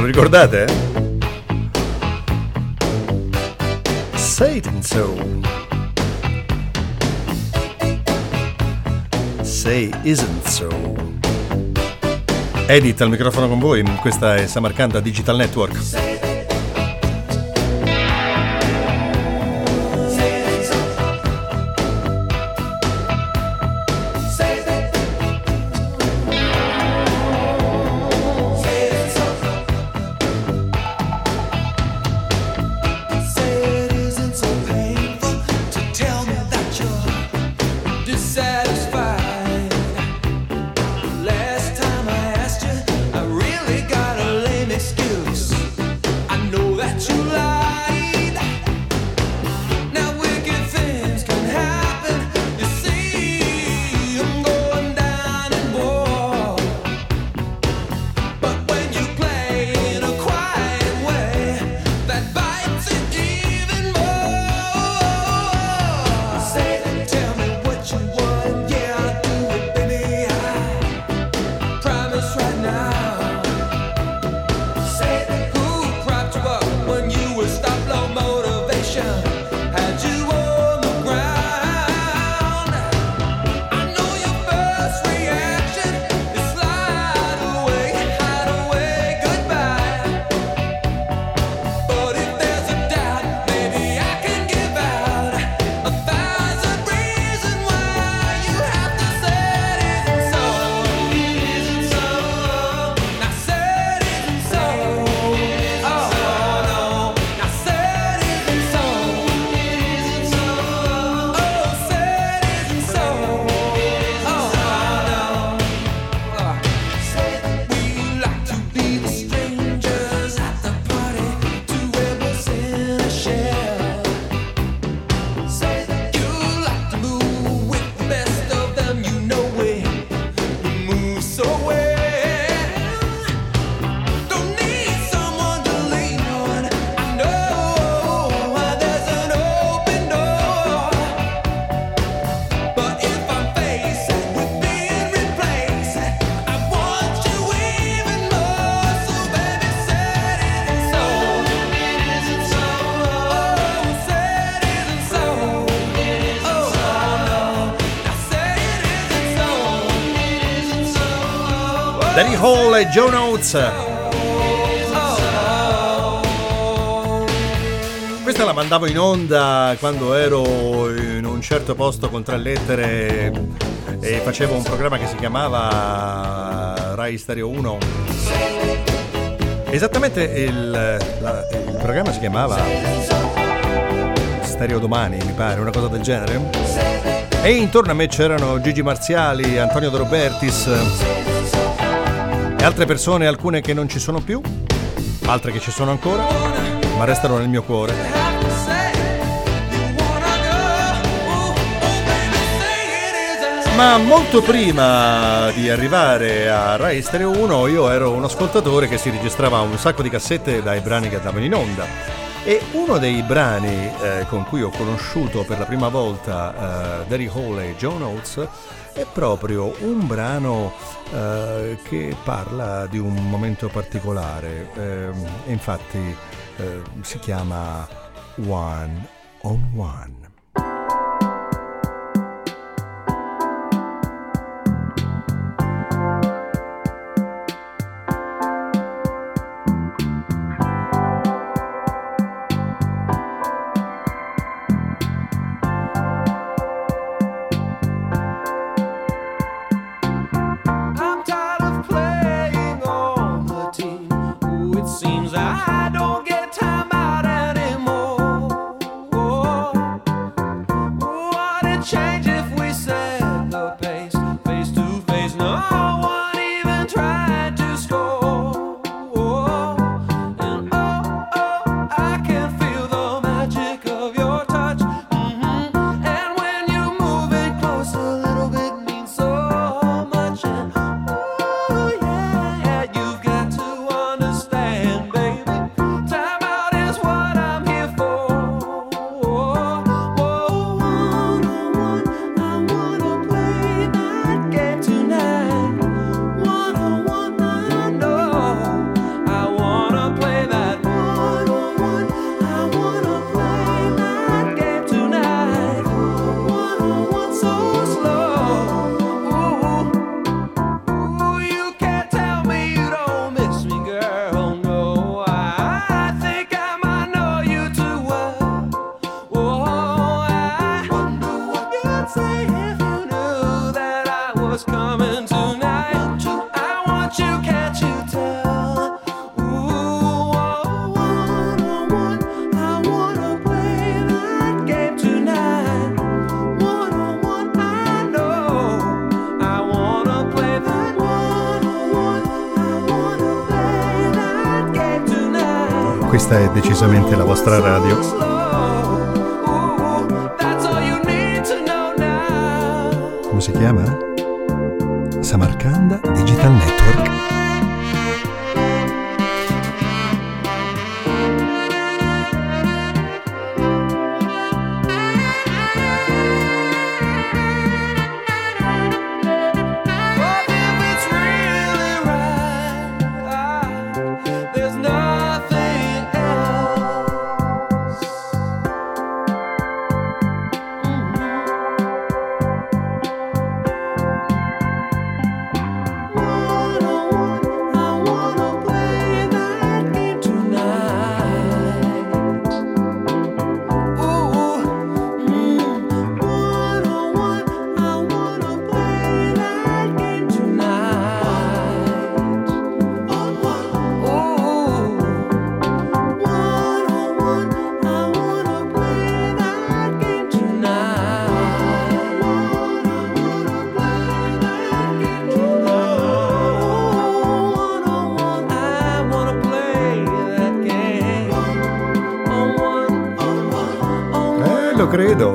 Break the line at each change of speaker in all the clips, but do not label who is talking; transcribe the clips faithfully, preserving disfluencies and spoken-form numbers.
lo ricordate? Say it ain't so. Say isn't so. Edith al microfono con voi, questa è Samarcanda Digital Network. Danny Hall e Joe Notes. Questa la mandavo in onda quando ero in un certo posto con tre lettere e facevo un programma che si chiamava Rai Stereo uno. Esattamente il, la, il programma si chiamava Stereo Domani, mi pare, una cosa del genere. E intorno a me c'erano Gigi Marziali, Antonio De Robertis e altre persone, alcune che non ci sono più, altre che ci sono ancora, ma restano nel mio cuore. Ma molto prima di arrivare a Rai Stereo uno io ero un ascoltatore che si registrava un sacco di cassette dai brani che andavano in onda, e uno dei brani eh, con cui ho conosciuto per la prima volta eh, Danny Hall e Joe Notes è proprio un brano eh, che parla di un momento particolare, eh, infatti eh, si chiama One on One.
Seems I don't get time out anymore.
Questa è decisamente la vostra radio. Come si chiama? Samarcanda Digital Network. Lo credo,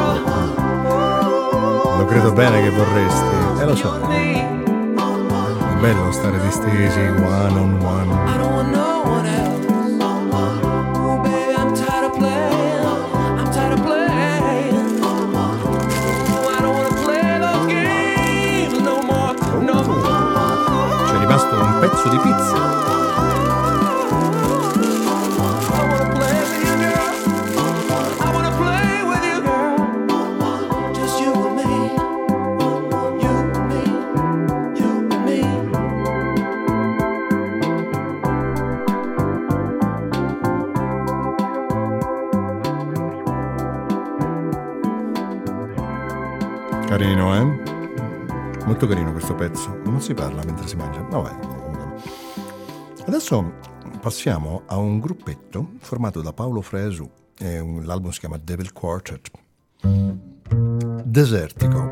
lo credo bene che vorresti, e eh, lo so, è bello stare distesi one on one. C'è rimasto un pezzo di pizza. Carino, eh? Molto carino questo pezzo. Non si parla mentre si mangia. No, vai. Adesso passiamo a un gruppetto formato da Paolo Fresu. E un, l'album si chiama Devil Quartet. Desertico.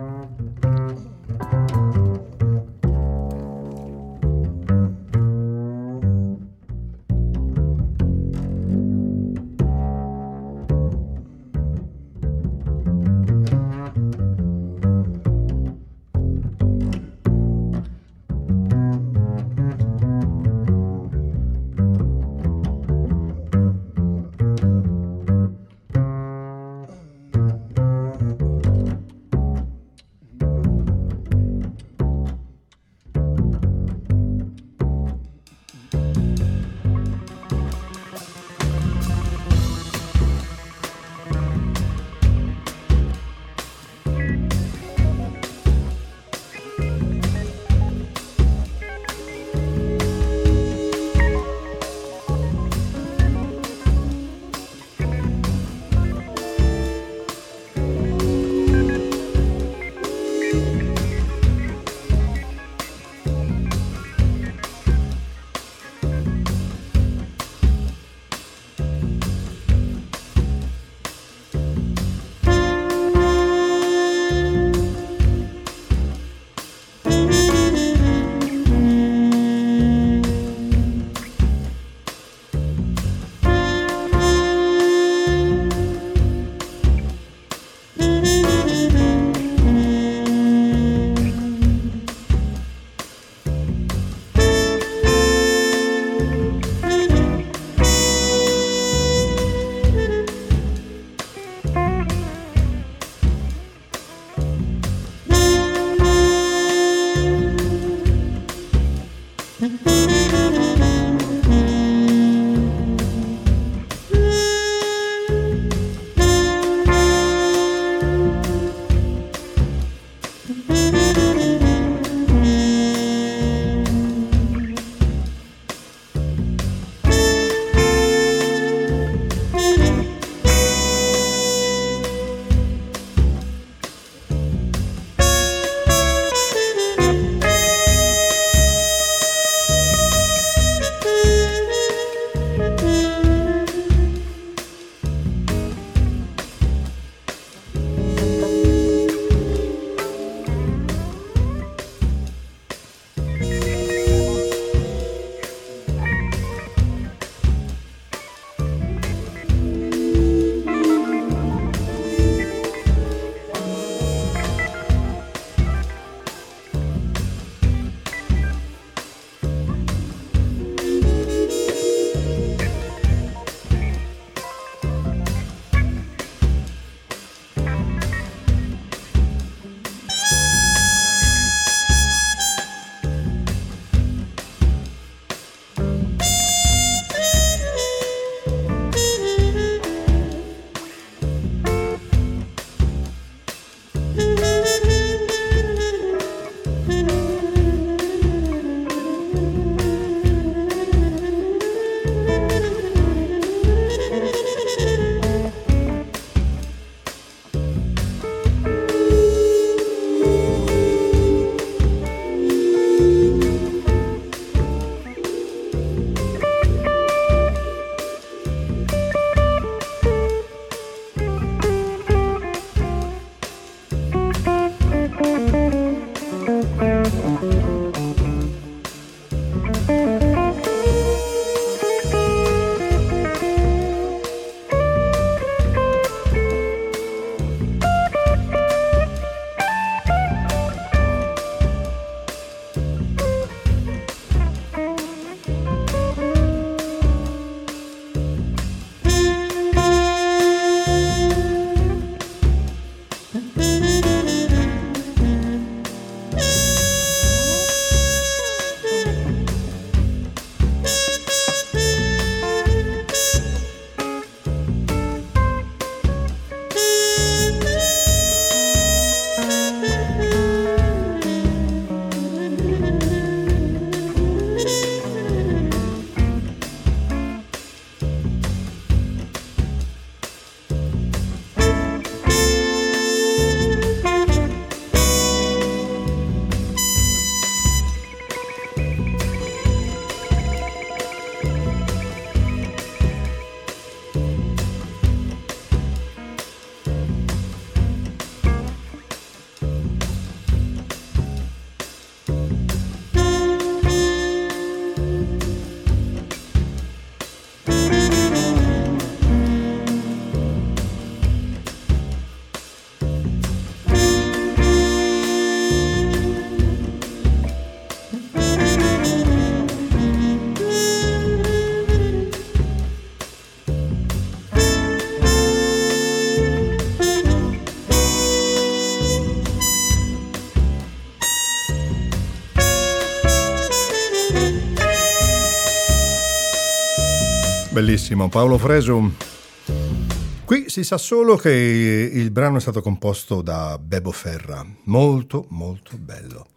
Bellissimo, Paolo Fresu. Qui si sa solo che il brano è stato composto da Bebo Ferra, molto molto bello.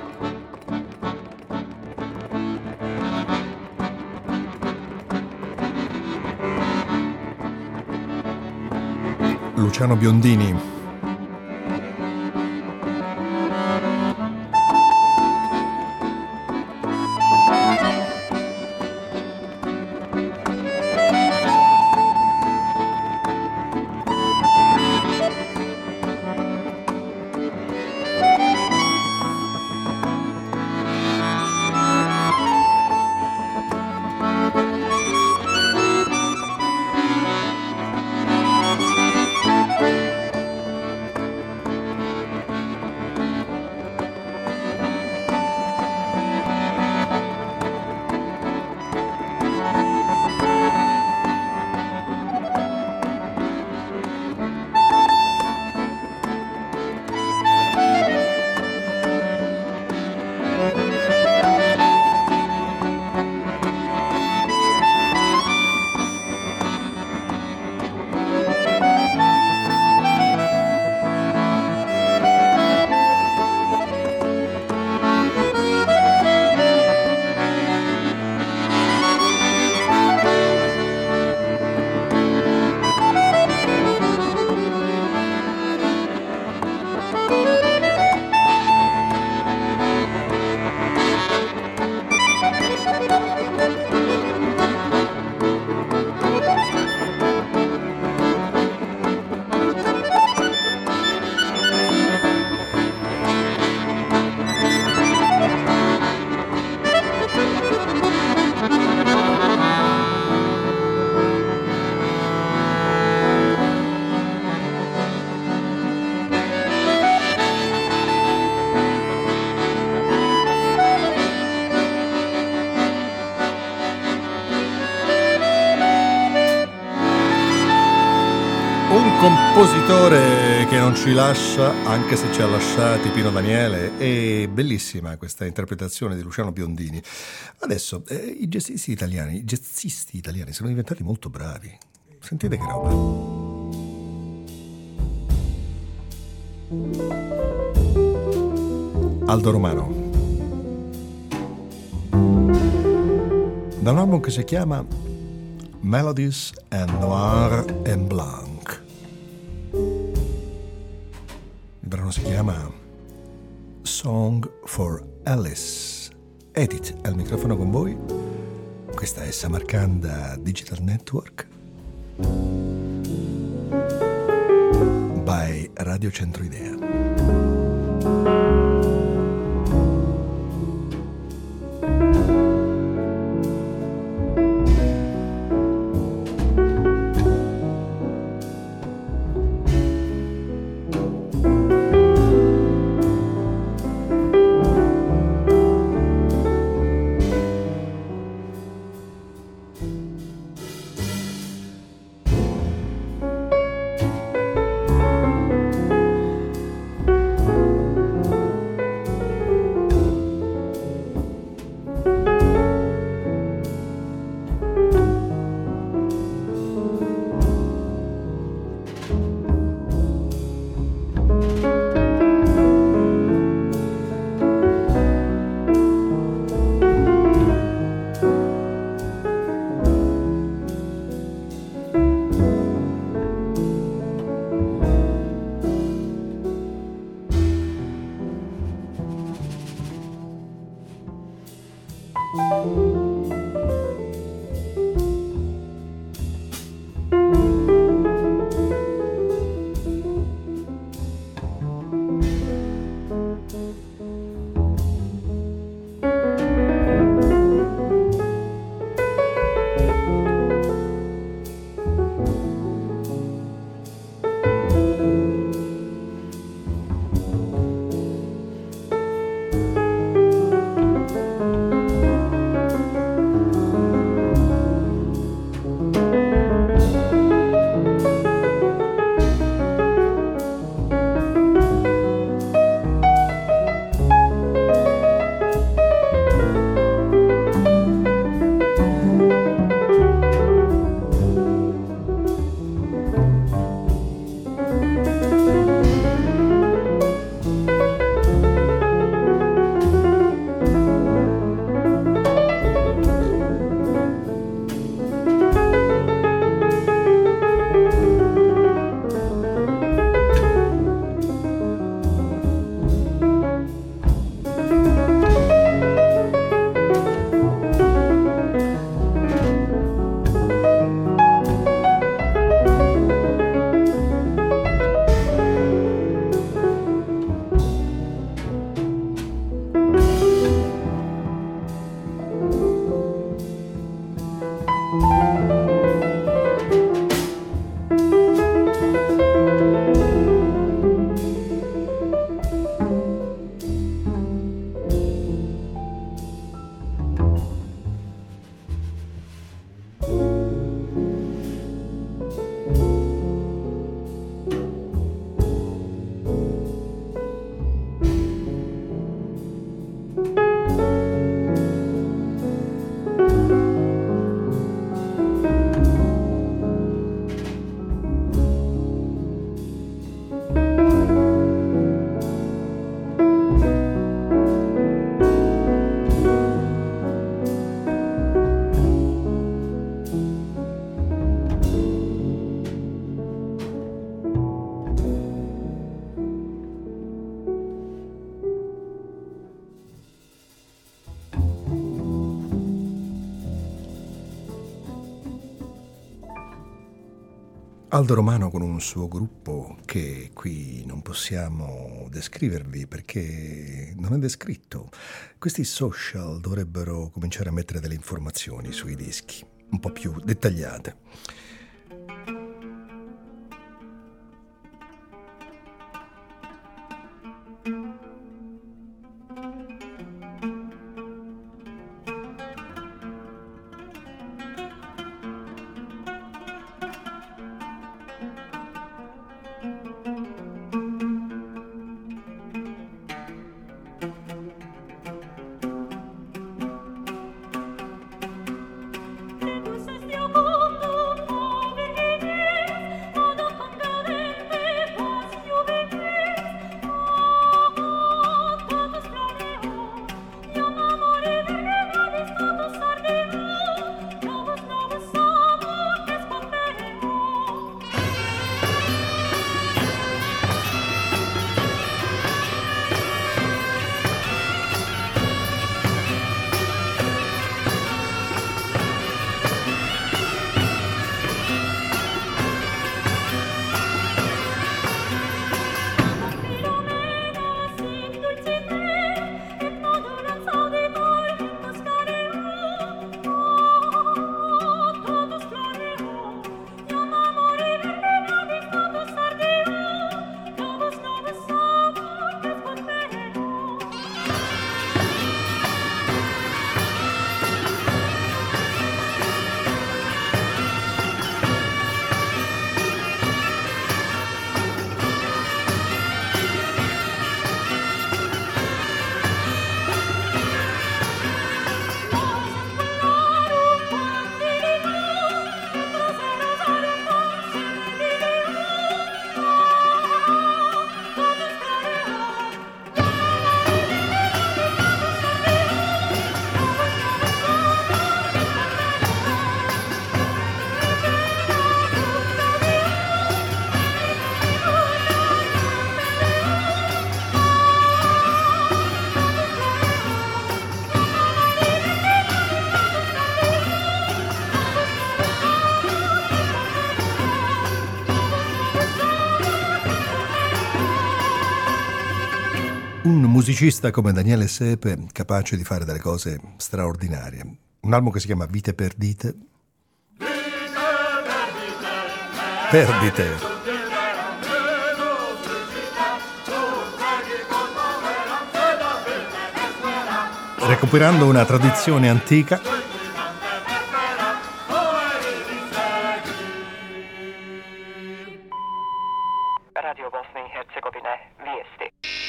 Luciano Biondini. Compositore che non ci lascia, anche se ci ha lasciati Pino Daniele. È bellissima questa interpretazione di Luciano Biondini. Adesso eh, i jazzisti italiani, i jazzisti italiani sono diventati molto bravi. Sentite che roba. Aldo Romano, da un album che si chiama Melodies and Noir and Blanc. Il brano si chiama Song for Alice. Edith al microfono con voi. Questa è Samarcanda Digital Network by Radio Centro Idea. Aldo Romano con un suo gruppo che qui non possiamo descrivervi perché non è descritto. Questi social dovrebbero cominciare a mettere delle informazioni sui dischi, un po' più dettagliate. Un musicista come Daniele Sepe, capace di fare delle cose straordinarie. Un album che si chiama Vite Perdite. Perdite. Recuperando una tradizione antica.
Radio Bosnia-Herzegovina, Viesti.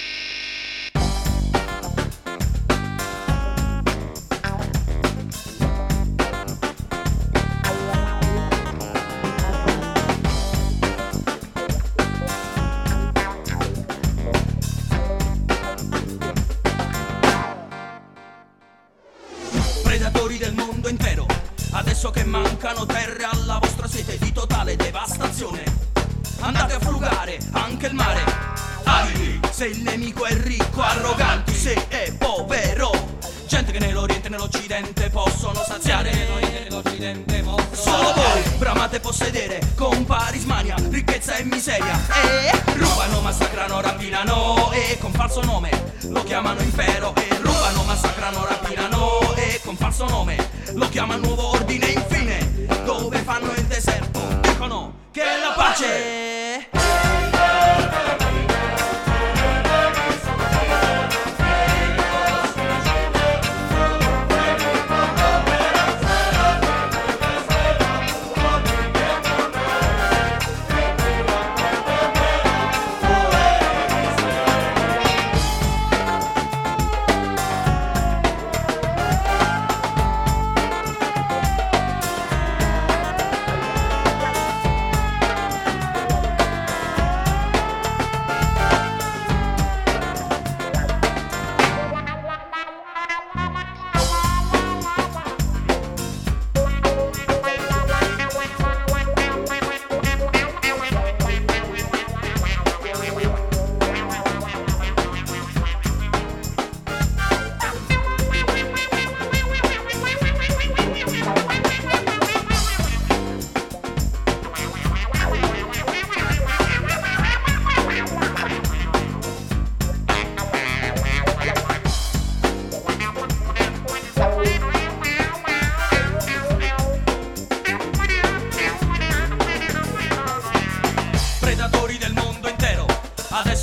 Predatori del mondo intero, adesso che mancano terre alla vostra sete di totale devastazione, andate a frugare anche il mare. Avidi, se il nemico è ricco, arroganti se è povero. Gente che nell'Oriente e nell'Occidente possono saziare. Nell'Occidente possono solo voi bramate possedere con parismania, ricchezza e miseria. E rubano, massacrano, rapinano e con falso nome lo chiamano impero. E rubano, massacrano, rapinano e con falso nome lo chiamano nuovo ordine. Infine, dove fanno il deserto, dicono che è la pace.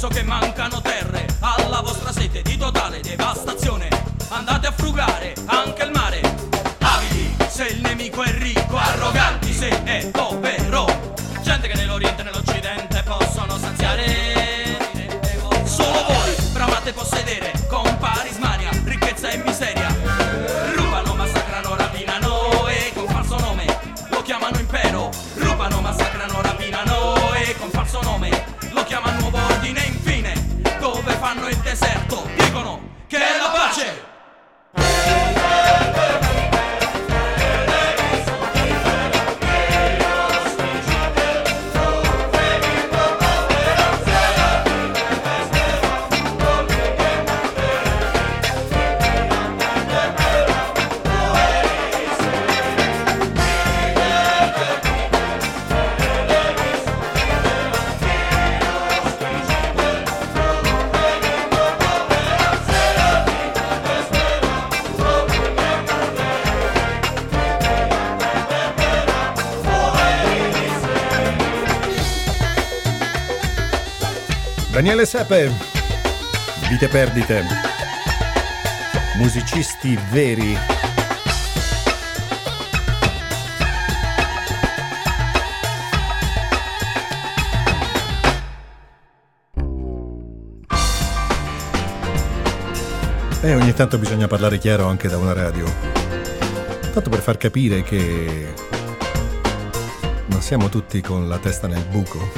adesso che mancano terre alla vostra sete di totale devastazione. Andate a frugare anche il mare, avidi se il nemico è ricco, arroganti se è povero, gente che nell'Oriente e nell'Occidente possono saziare. Solo voi bramate possedere con parismania, ricchezza e miseria. Rubano, massacrano, rapinano e con falso nome lo chiamano impero. Rubano, massacrano, rapinano e con falso nome lo chiamano nuovo ordine. Infine, dove fanno il deserto, dicono che è la pace.
Daniele Sepe, Vite perdite, musicisti veri. E ogni tanto bisogna parlare chiaro anche da una radio, tanto per far capire che non siamo tutti con la testa nel buco.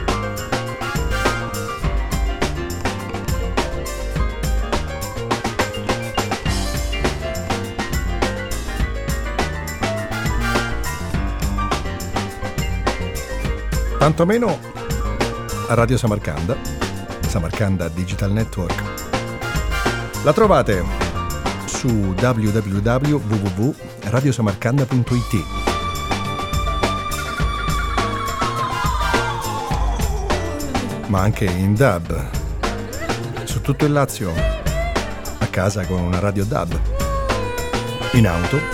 Tantomeno a Radio Samarcanda, Samarcanda Digital Network. La trovate su w w w punto w w w punto radio samarcanda punto i t. Ma anche in D A B, su tutto il Lazio, a casa con una radio D A B, in auto,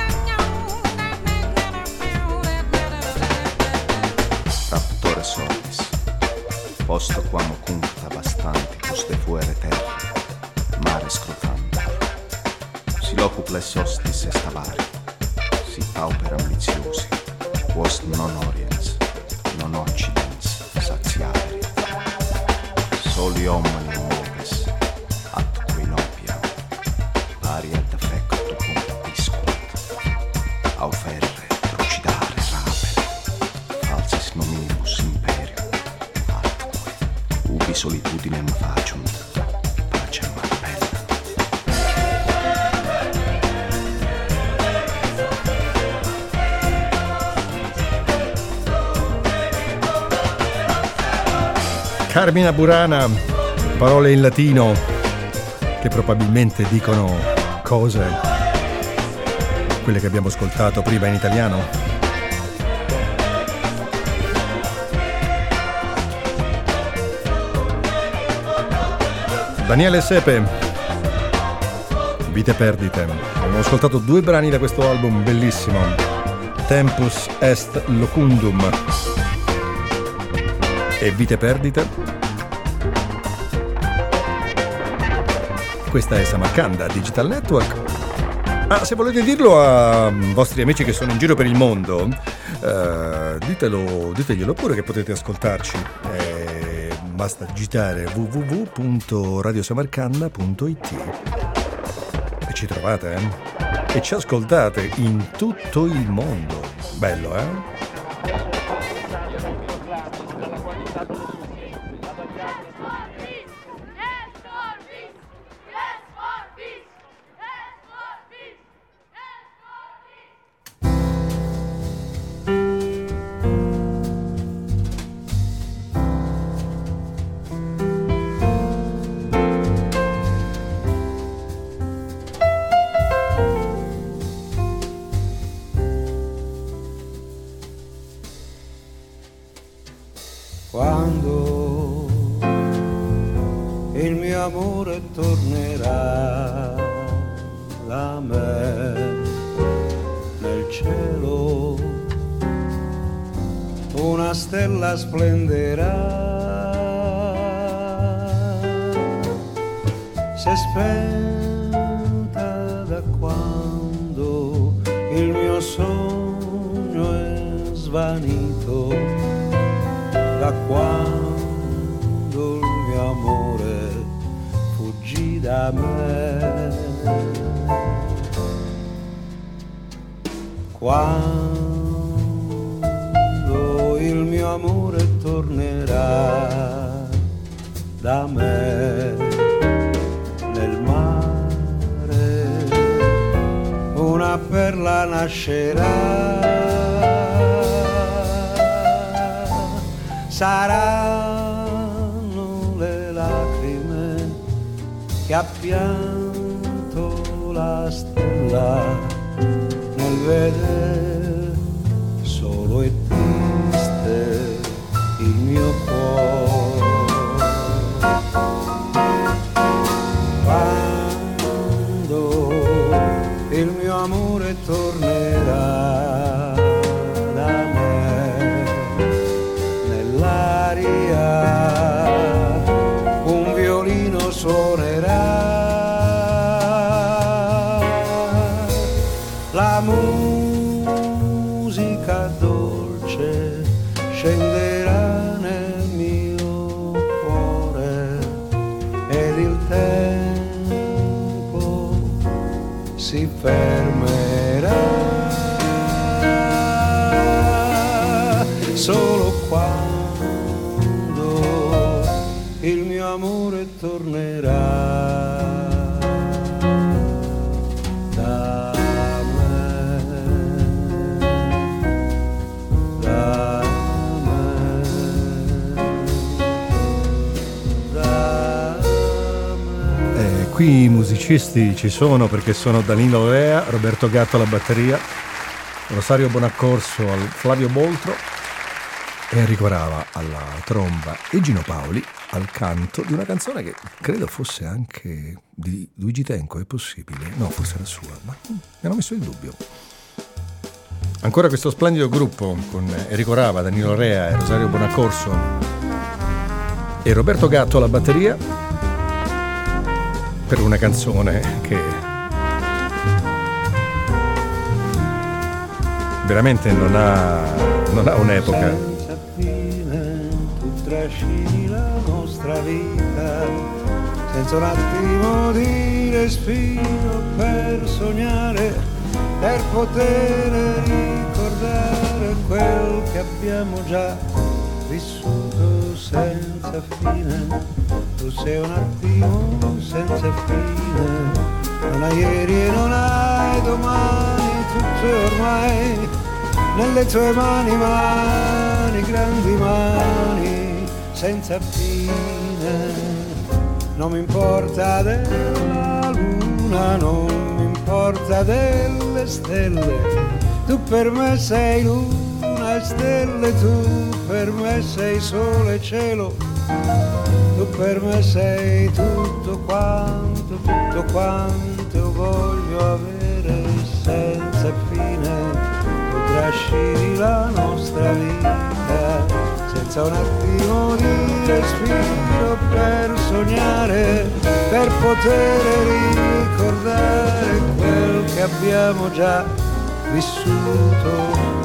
posto quamo cunta bastanti cus de fuere terra, mare scrutante. Si locuples ostis est avari, si pauper ambiziosi, quos non oriens, non occidens, saziaveri. Soli omnium leges, atque inopia, pari et affecto punta piscuat, au ferre, trucidare, rapere, falsis nominibus imperio, ubi solitudinem faciunt, pacem appella.
Carmina Burana, parole in latino che probabilmente dicono cose, quelle che abbiamo ascoltato prima in italiano. Daniele Sepe, Vite perdite. Abbiamo ascoltato due brani da questo album bellissimo, Tempus est locundum e Vite perdite. Questa è Samarcanda Digital Network. Ah, se volete dirlo a vostri amici che sono in giro per il mondo, eh, ditelo, diteglielo pure che potete ascoltarci. Eh, basta digitare w w w punto radio samarcanda punto i t e ci trovate, eh? E ci ascoltate in tutto il mondo. Bello, eh?
Quando il mio amore tornerà da me nel cielo, una stella splenderà si è spenta da quando il mio sogno è svanito, da quando il mio amore fuggì da me. Quando il mio amore tornerà da me nel mare, una perla nascerà, saranno le lacrime che ha pianto la stella nel vedere solo e triste il mio cuore. Quando il mio amore tornerà da me nell'aria, un violino suonerà, la musica dolce scenderà nel mio cuore ed il tempo si fermerà solo quando il mio amore tornerà.
Qui i musicisti ci sono perché sono Danilo Rea, Roberto Gatto alla batteria, Rosario Bonaccorso al Flavio Boltro, Enrico Rava alla tromba e Gino Paoli al canto di una canzone che credo fosse anche di Luigi Tenco. È possibile? No, forse era sua, ma mi hanno messo in dubbio. Ancora questo splendido gruppo con Enrico Rava, Danilo Rea e Rosario Bonaccorso e Roberto Gatto alla batteria per una canzone che veramente non ha, non ha un'epoca.
Senza fine tu trascini la nostra vita, senza un attimo di respiro per sognare, per poter ricordare quel che abbiamo già vissuto senza fine. Tu sei un attimo senza fine, non hai ieri e non hai domani, tutto è ormai nelle tue mani, mani, grandi mani, senza fine. Non mi importa della luna, non mi importa delle stelle, tu per me sei luna e stelle, tu per me sei sole e cielo, tu per me sei tutto quanto, tutto quanto voglio avere senza fine. Tu trascini la nostra vita senza un attimo di respiro per sognare, per poter ricordare quel che abbiamo già vissuto.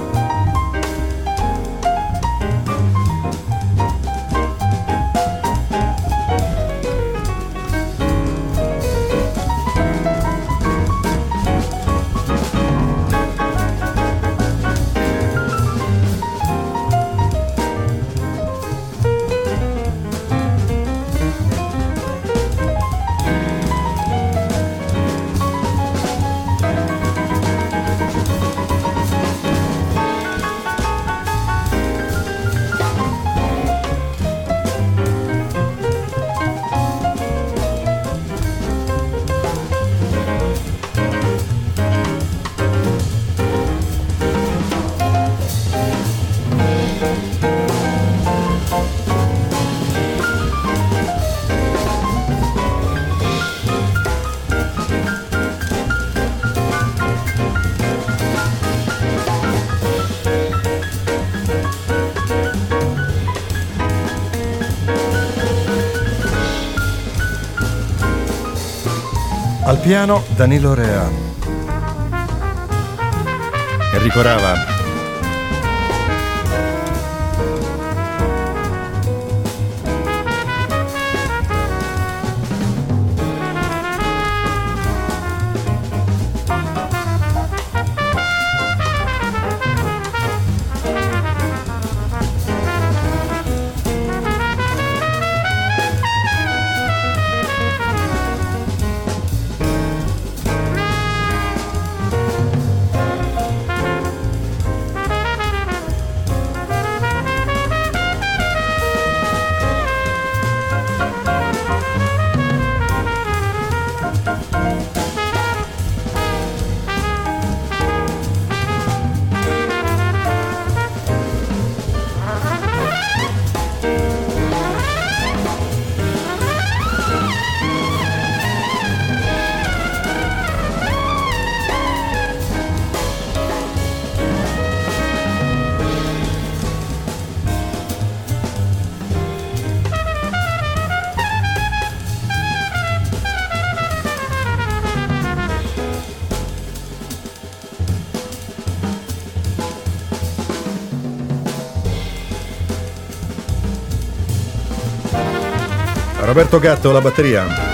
piano Danilo Rea, Enrico Rava. Roberto Gatto alla batteria.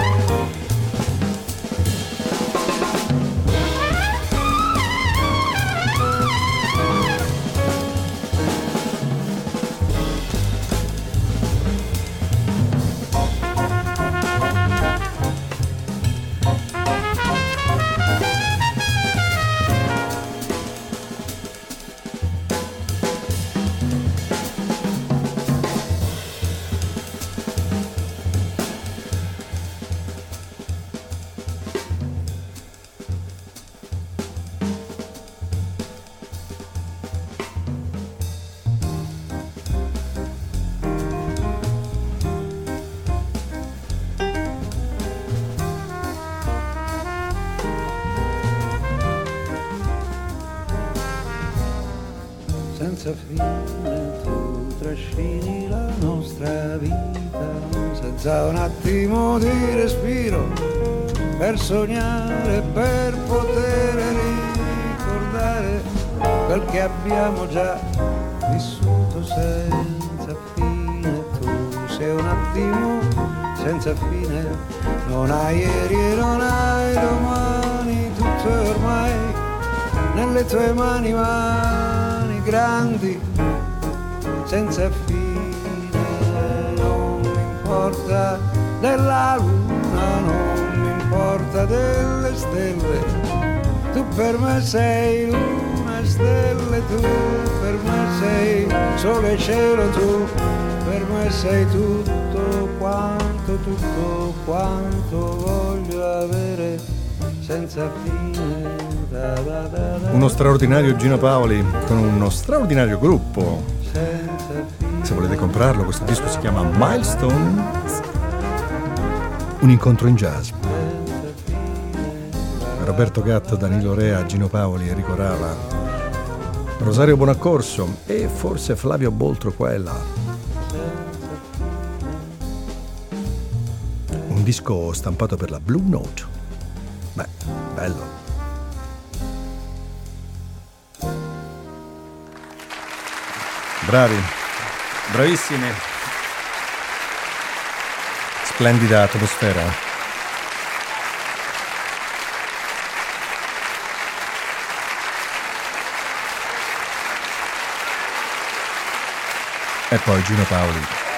Senza fine tu trascini la nostra vita, senza un attimo di respiro, per sognare, per poter ricordare quel che abbiamo già vissuto senza fine. Tu sei un attimo senza fine, non hai ieri e non hai domani, tutto è ormai nelle tue mani, mani grandi, senza fine. Non mi importa della luna, non mi importa delle stelle, tu per me sei luna e stelle, tu per me sei sole e cielo, tu per me sei tutto quanto, tutto quanto voglio avere senza fine. Da, da, da, da.
Uno straordinario Gino Paoli con uno straordinario gruppo. Se volete comprarlo, questo disco si chiama Milestone, un incontro in jazz. Roberto Gatto, Danilo Rea, Gino Paoli, Enrico Rava, Rosario Bonaccorso e forse Flavio Boltro qua e là. Un disco stampato per la Blue Note. Beh, bello. Bravi, bravissimi. Splendida atmosfera. E poi Gino Paoli.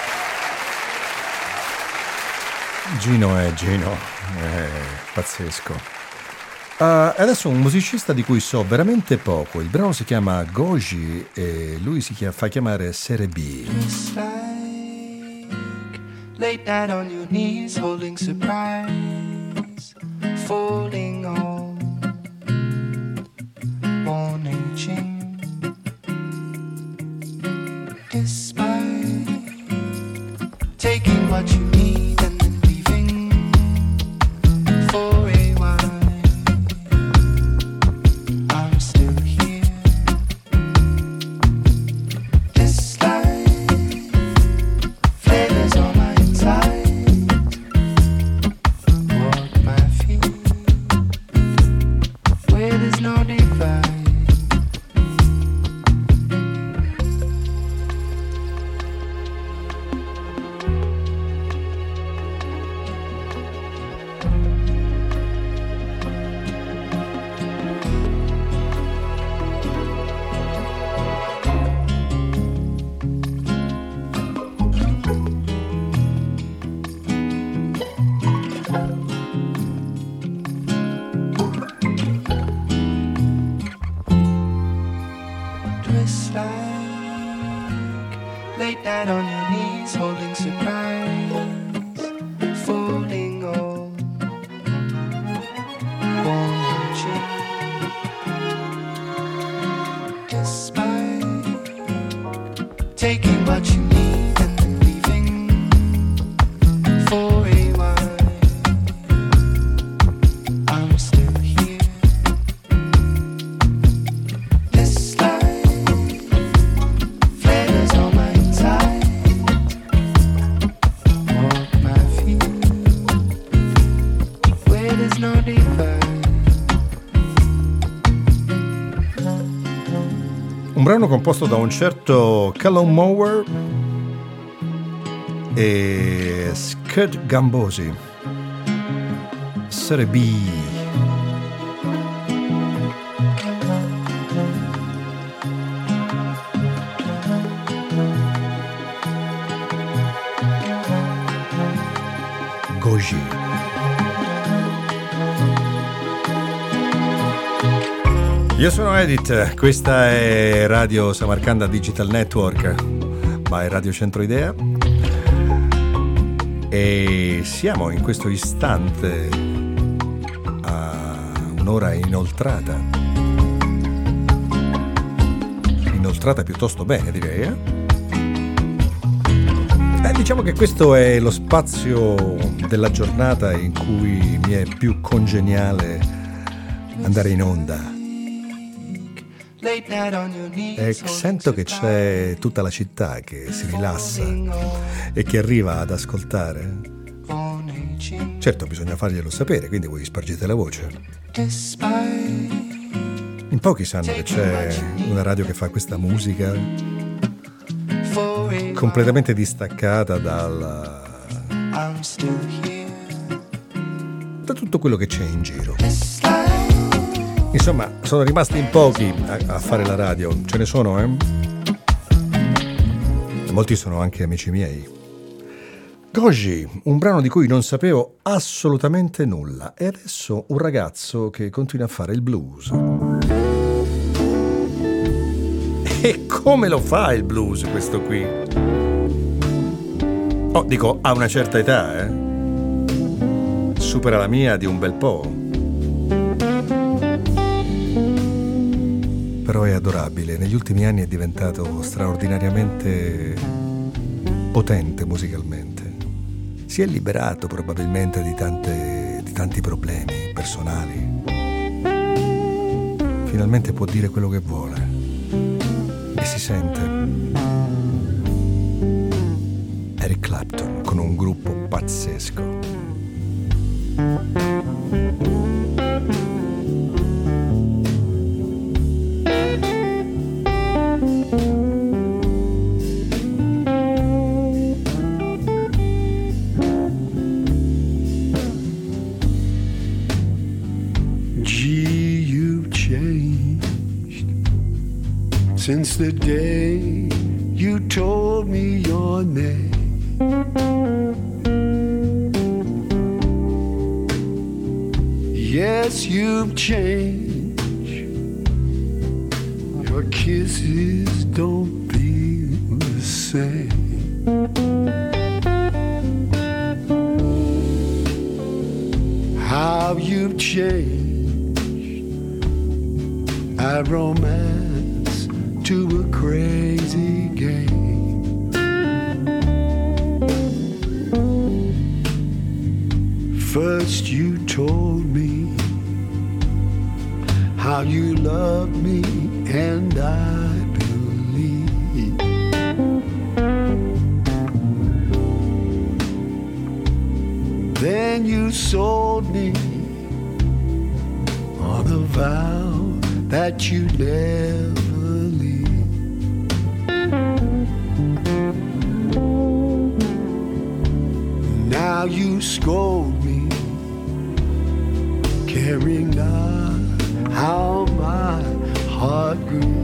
Gino è Gino, è pazzesco. Uh, adesso un musicista di cui so veramente poco. Il brano si chiama Goji e lui si chiama, fa chiamare Serie B.
It's like late night on your knees, holding surprise, falling on morning chain. Despite taking what you need and then leaving for a while, I'm still here. This life flavors on my inside. Walk my feet. Just like late night on your knees, holding surprise, folding all warm cheek. Despite taking what you need and then leaving for a while, I'm still here. This life flares on my inside, walk my feet where there's no divide.
Un brano composto da un certo Callum Mower e Scud Gambosi. Serie B. Goji. Io sono Edith, questa è Radio Samarcanda Digital Network, ma è Radio Centro Idea, e siamo in questo istante a un'ora inoltrata, inoltrata piuttosto bene, direi, eh? E diciamo che questo è lo spazio della giornata in cui mi è più congeniale andare in onda. E sento che c'è tutta la città che si rilassa e che arriva ad ascoltare. Certo, bisogna farglielo sapere, quindi voi spargete la voce. In pochi sanno che c'è una radio che fa questa musica completamente distaccata dal, da tutto quello che c'è in giro. Insomma, sono rimasti in pochi a, a fare la radio, ce ne sono, eh? E molti sono anche amici miei. Goji, un brano di cui non sapevo assolutamente nulla, e adesso un ragazzo che continua a fare il blues. E come lo fa il blues questo qui? Oh, dico, ha una certa età, eh? Supera la mia di un bel po'. Però è adorabile, negli ultimi anni è diventato straordinariamente potente musicalmente. Si è liberato probabilmente di, tante, di tanti problemi personali. Finalmente può dire quello che vuole e si sente. Eric Clapton con un gruppo pazzesco.
Since the day you told me your name, yes, you've changed. Your kisses don't feel the same. How you've changed. I romance to a crazy game. First you told me how you loved me, and I believe. Then you sold me on the vow that you never leave. Now you scold me, caring not how my heart grieves.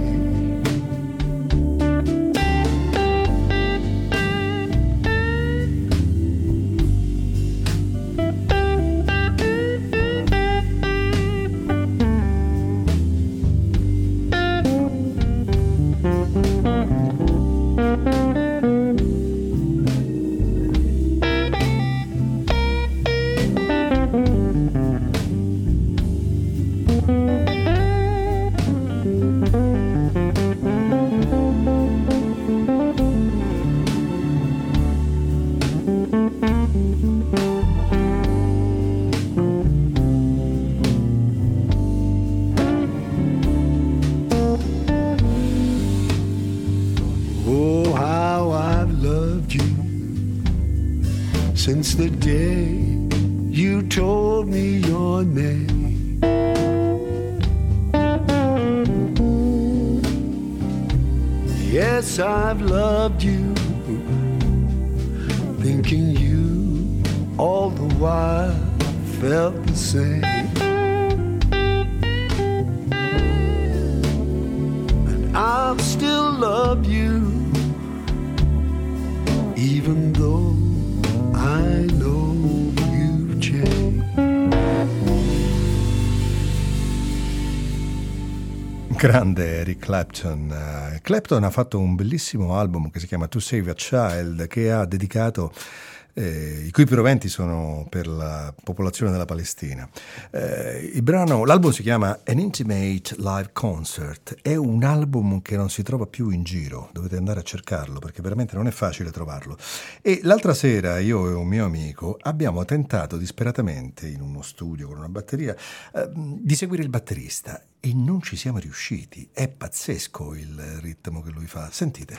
since the day you told me your name. Yes, I've loved you, thinking you all the while felt the same. And I'll still love you, even though I know you've changed.
Grande Eric Clapton. Uh, Clapton ha fatto un bellissimo album che si chiama To Save a Child, che ha dedicato Eh, i cui proventi sono per la popolazione della Palestina. Eh, il brano, l'album si chiama An Intimate Live Concert, è un album che non si trova più in giro, dovete andare a cercarlo perché veramente non è facile trovarlo. E l'altra sera io e un mio amico abbiamo tentato disperatamente in uno studio con una batteria eh, di seguire il batterista e non ci siamo riusciti. È pazzesco il ritmo che lui fa, sentite.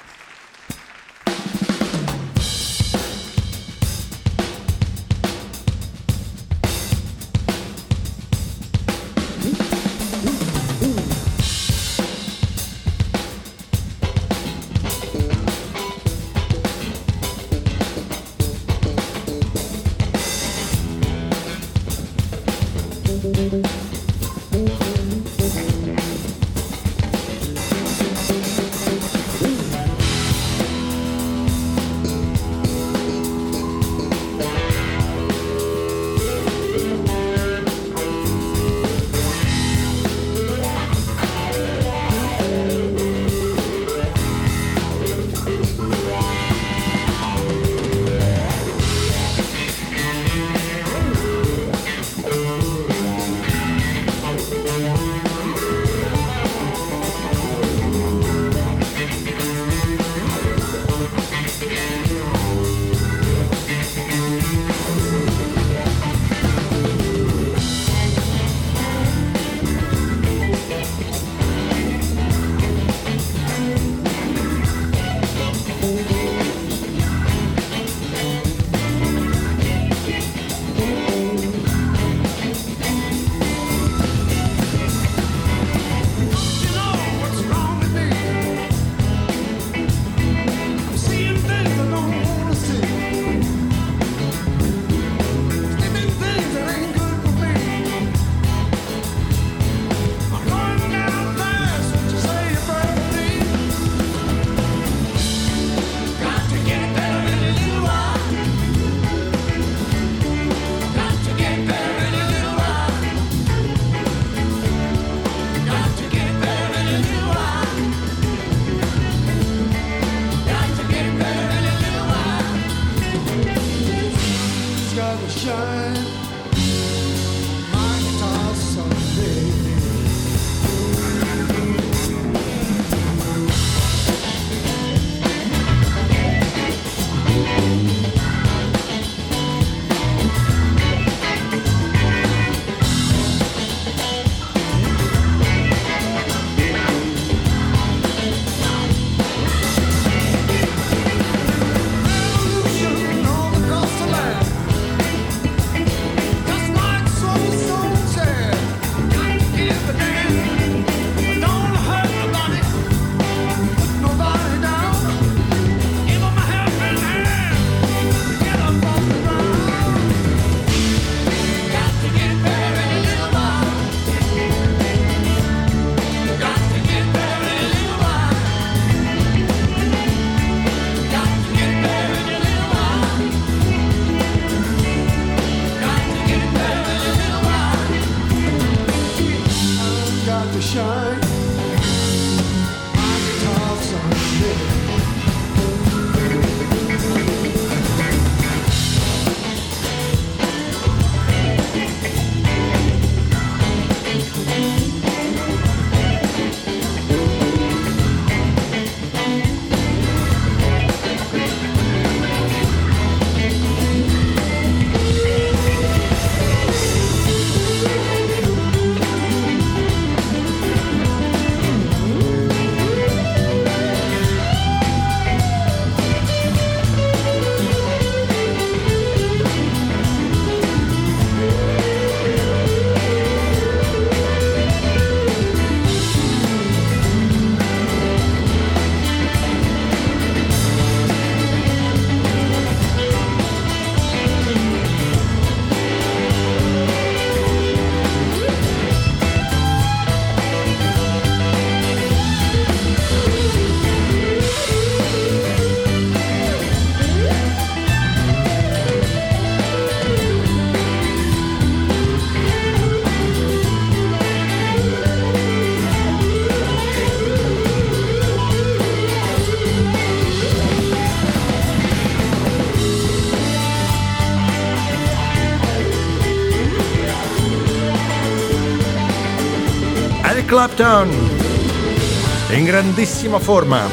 Clapton in grandissima forma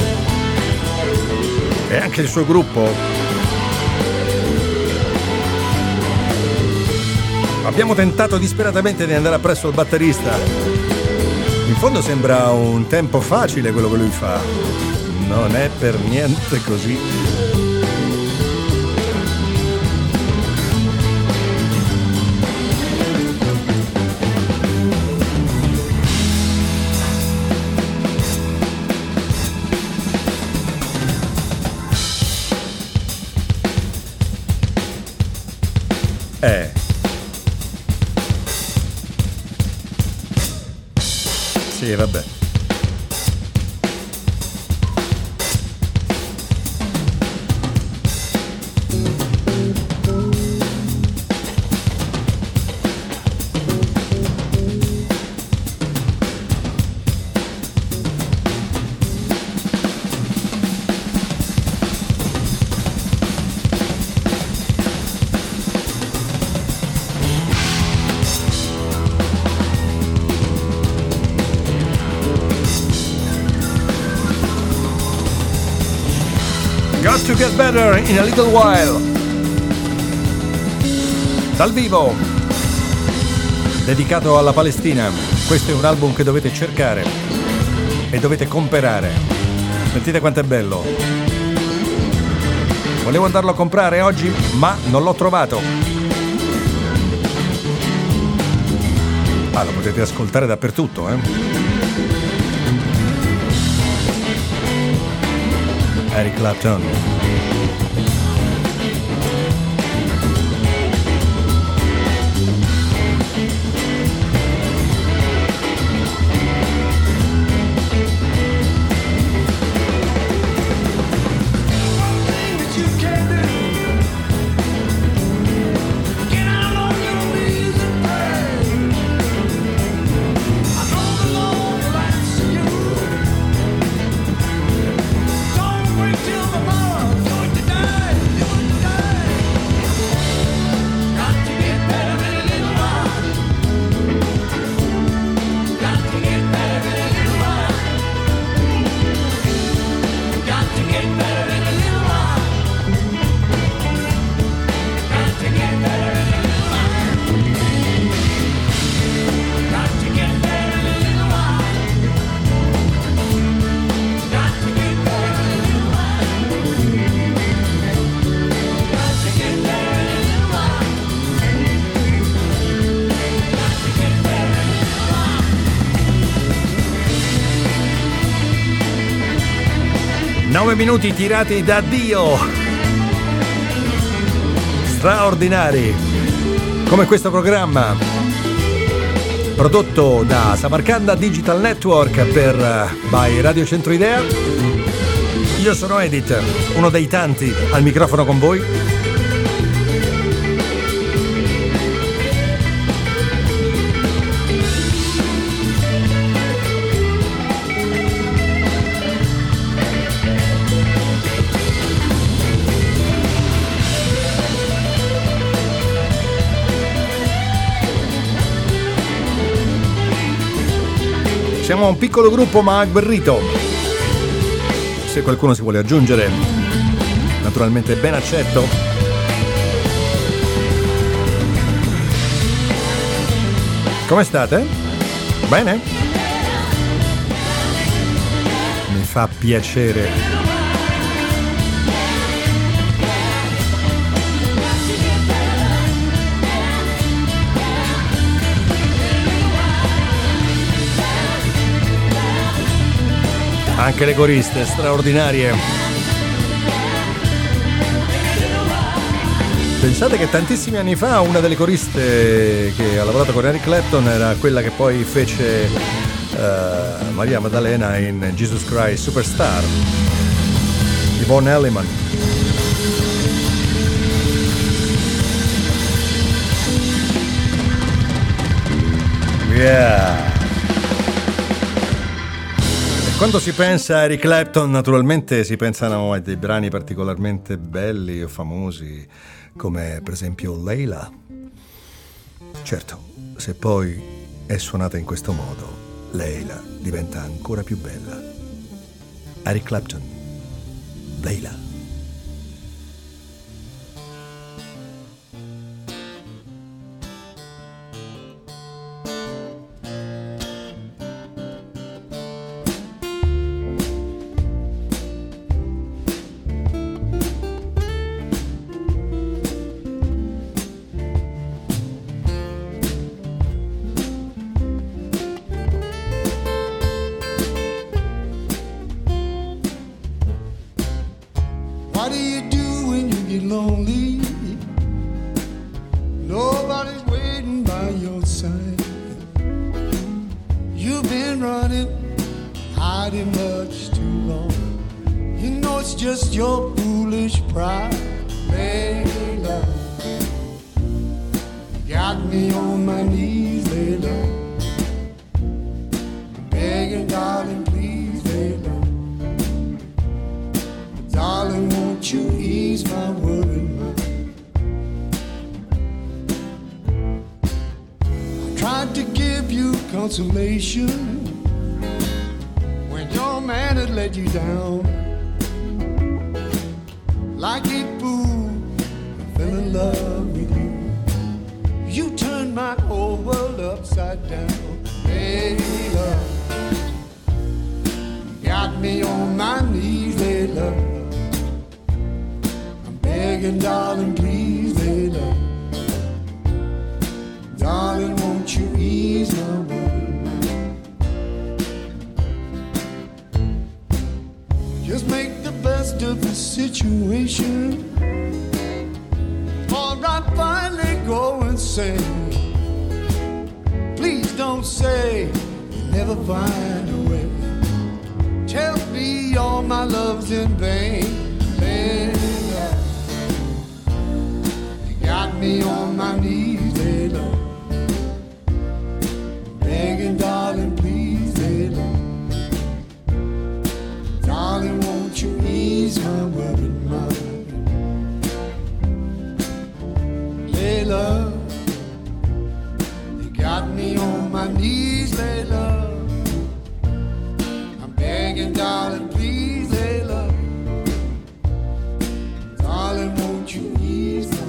e anche il suo gruppo. Abbiamo tentato disperatamente di andare appresso al batterista. In fondo sembra un tempo facile quello che lui fa. Non è per niente così. Eh. Sì, vabbè. Got to get better in a little while. Dal vivo, dedicato alla Palestina. Questo è un album che dovete cercare e dovete comprare. Sentite quanto è bello. Volevo andarlo a comprare oggi, ma non l'ho trovato. Ah, lo potete ascoltare dappertutto, eh? Eric Clapton. Nove minuti tirati da Dio, straordinari, come questo programma prodotto da Samarcanda Digital Network per by Radio Centro Idea. Io sono Edith, uno dei tanti al microfono con voi. Siamo un piccolo gruppo ma agguerrito. Se qualcuno si vuole aggiungere, naturalmente ben accetto. Come state? Bene? Mi fa piacere. Anche le coriste straordinarie. Pensate che tantissimi anni fa una delle coriste che ha lavorato con Eric Clapton era quella che poi fece uh, Maria Maddalena in Jesus Christ Superstar, Yvonne Elliman. Yeah. Quando si pensa a Eric Clapton, naturalmente si pensano a dei brani particolarmente belli o famosi, come per esempio Layla. Certo, se poi è suonata in questo modo, Leila diventa ancora più bella. Eric Clapton, Leila.
What do you do when you get lonely? Nobody's waiting by your side. You've been running, hiding much too long. You know it's just your foolish pride, Layla. You got me on my knees, Layla. I'm begging, darling, please, Layla. Darling, won't you ease my worried mind? I tried to give you consolation when your man had let you down. Like a fool, I fell in love with you. You turned my whole world upside down. Hey, love, you got me on my knees, hey, love. Begging, darling, please, Layla. Darling, won't you ease my world? Just make the best of the situation, or I finally go and say, please don't say you'll never find a way. Tell me all my love's in vain, Layla. Got me on my knees, Layla. Begging, darling, please, Layla. Darling, won't you ease my worried mind? Layla, you got me on my knees, Layla. I'm begging, darling, please, Layla. Darling, won't you ease my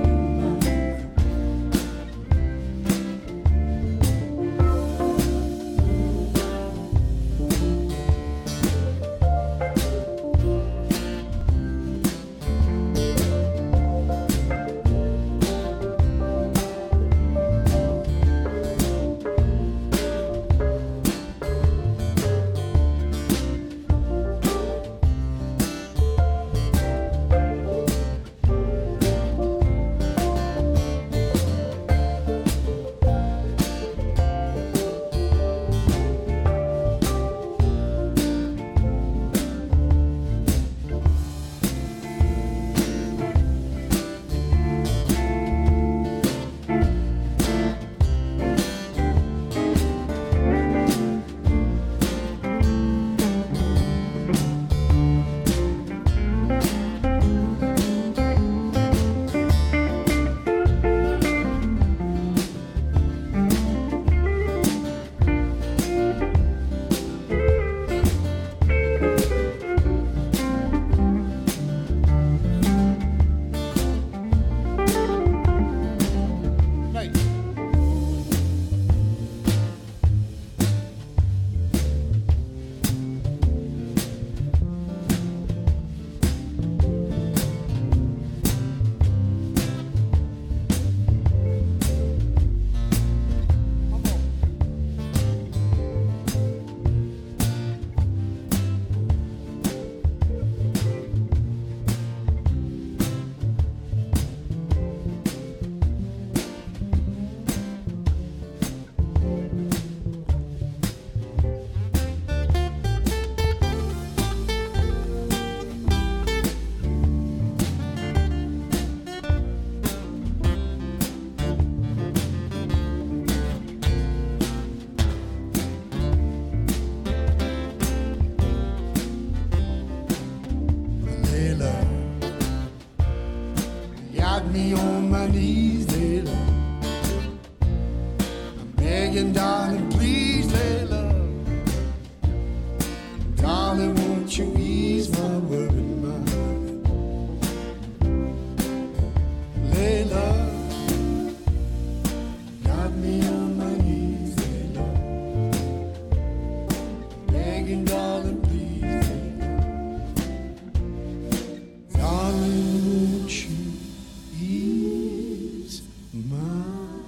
me on my knees, Layla. I'm begging, darling, please, Layla. won't you ease my worried mind? Layla, got me on my knees, Layla, begging, darling, please, Layla, darling, won't you ease my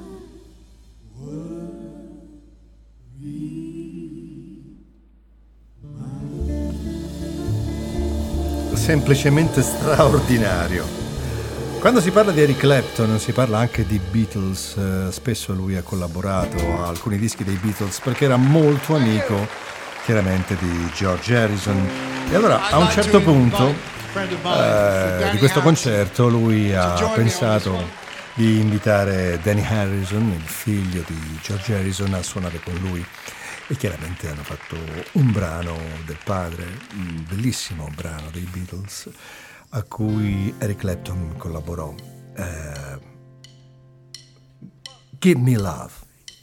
semplicemente straordinario. Quando si parla di Eric Clapton si parla anche di Beatles, eh, spesso lui ha collaborato a alcuni dischi dei Beatles perché era molto amico chiaramente di George Harrison, e allora a un certo punto eh, di questo concerto lui ha pensato di invitare Danny Harrison, il figlio di George Harrison, a suonare con lui. E chiaramente hanno fatto un brano del padre, un bellissimo brano dei Beatles, a cui Eric Clapton collaborò. Uh, Give Me Love.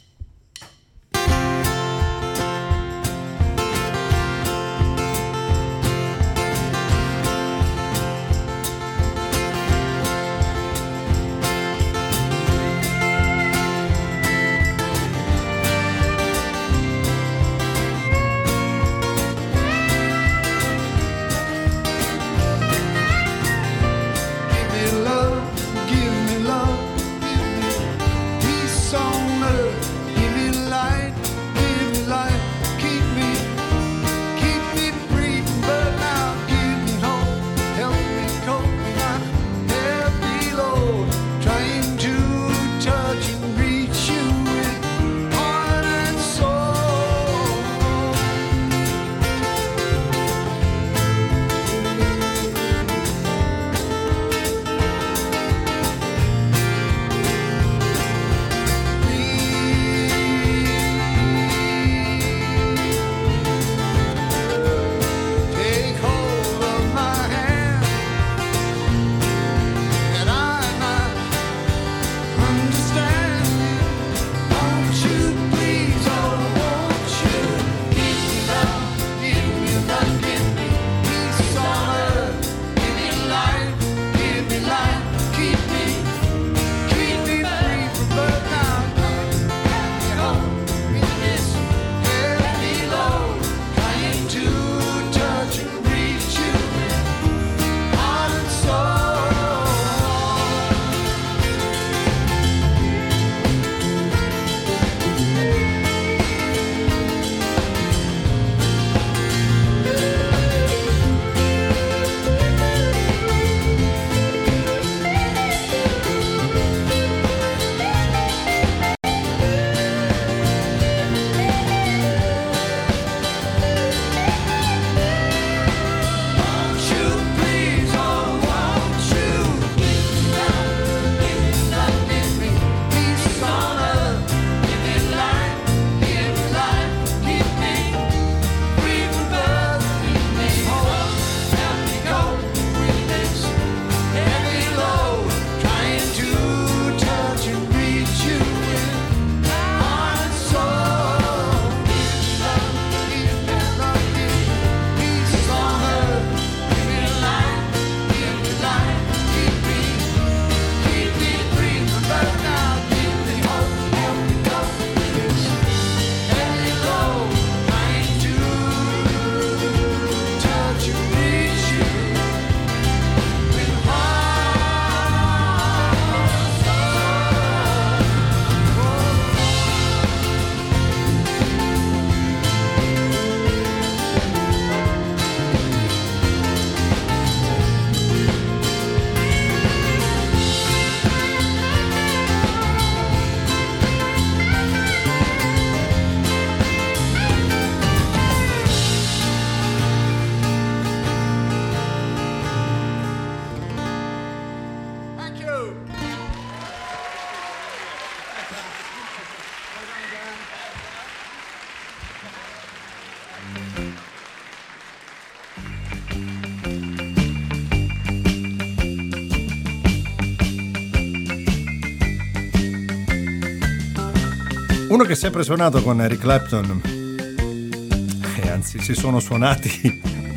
Uno che è sempre suonato con Eric Clapton, e anzi si sono suonati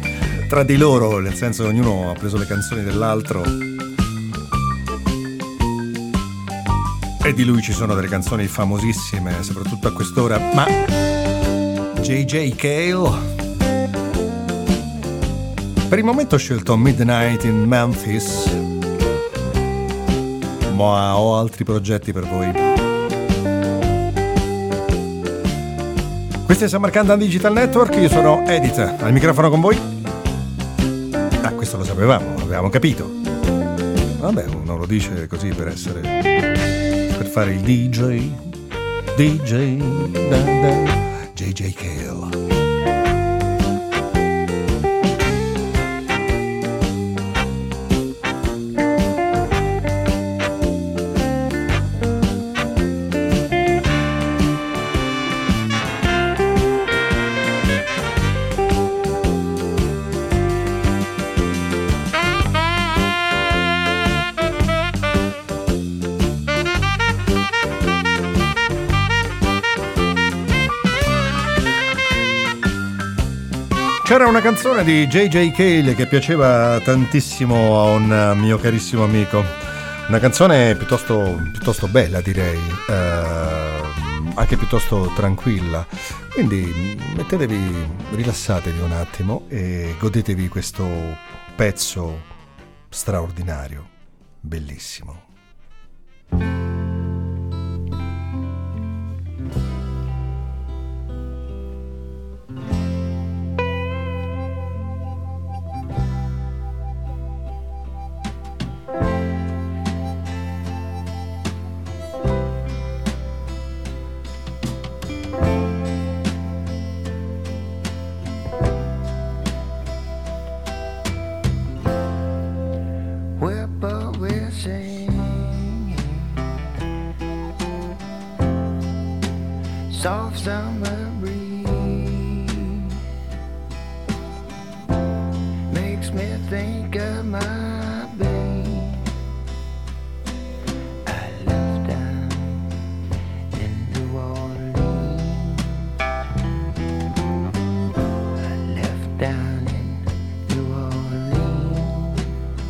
tra di loro, nel senso che ognuno ha preso le canzoni dell'altro e di lui ci sono delle canzoni famosissime, soprattutto a quest'ora. Ma J J Cale per il momento ho scelto Midnight in Memphis, ma ho altri progetti per voi. Questo è Samarcanda Digital Network, io sono Edith, al microfono con voi. Ah, questo lo sapevamo, l'avevamo capito. Vabbè, uno lo dice così per essere, per fare il D J, D J, da, da, J J Cale. C'era una canzone di J J Cale che piaceva tantissimo a un mio carissimo amico, una canzone piuttosto, piuttosto bella, direi, eh, anche piuttosto tranquilla, quindi mettetevi, rilassatevi un attimo e godetevi questo pezzo straordinario, bellissimo.
Soft summer breeze makes me think of my babe. I left down in New Orleans. I left down in New Orleans.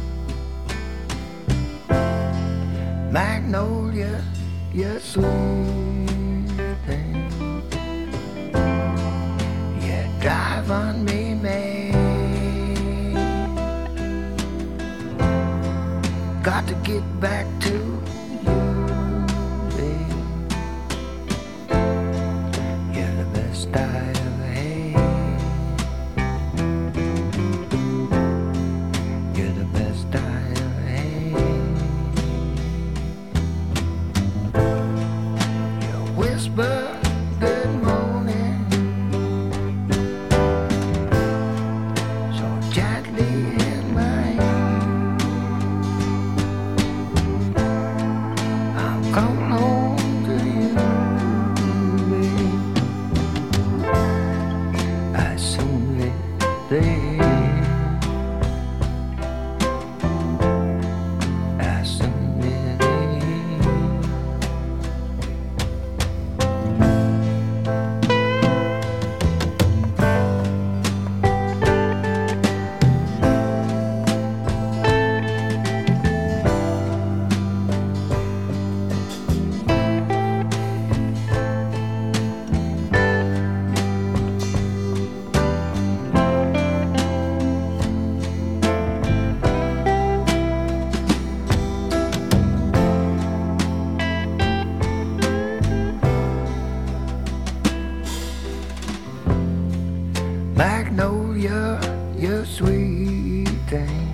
Magnolia, you're sweet. Driving me mad. Got to get back to you, babe. You're the best I ever had. You're the best I ever had. You whisper good morning Magnolia, you sweet thing.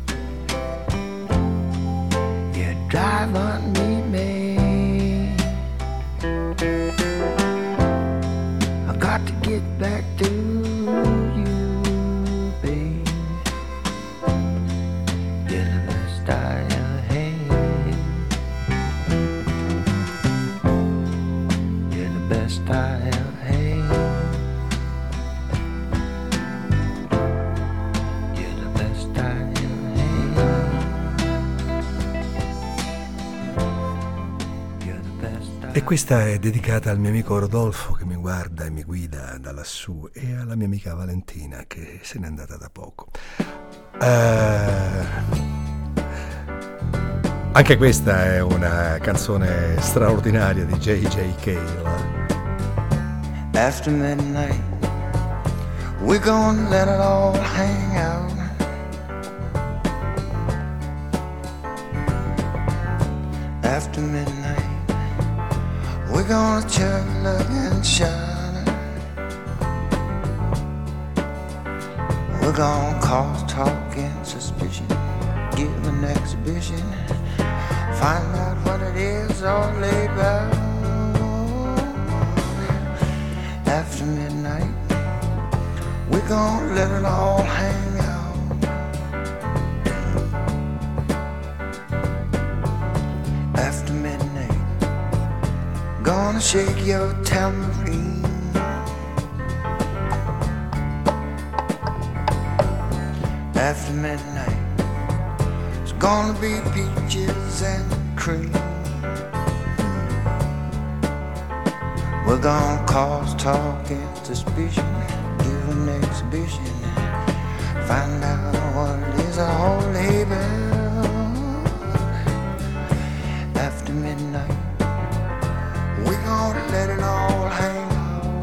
You're driving me mad. I got to get back to you, babe. You're the best I ever had. You're the best I ever had. You're the best I
E questa è dedicata al mio amico Rodolfo che mi guarda e mi guida da lassù e alla mia amica Valentina che se n'è andata da poco. Uh, anche questa è una canzone straordinaria di J J Cale.
After midnight, we're gonna let it all hang out. After midnight, we're gonna chug and shine. We're gonna cause talk and suspicion, give an exhibition, find out what it is all laid back. After midnight, we're gonna let it all hang out. After midnight, gonna shake your tambourine. After midnight, it's gonna be peaches and cream. We're gonna cause talk and suspicion, give an exhibition, find out what it is all about. After midnight, we're gonna let it all hang out.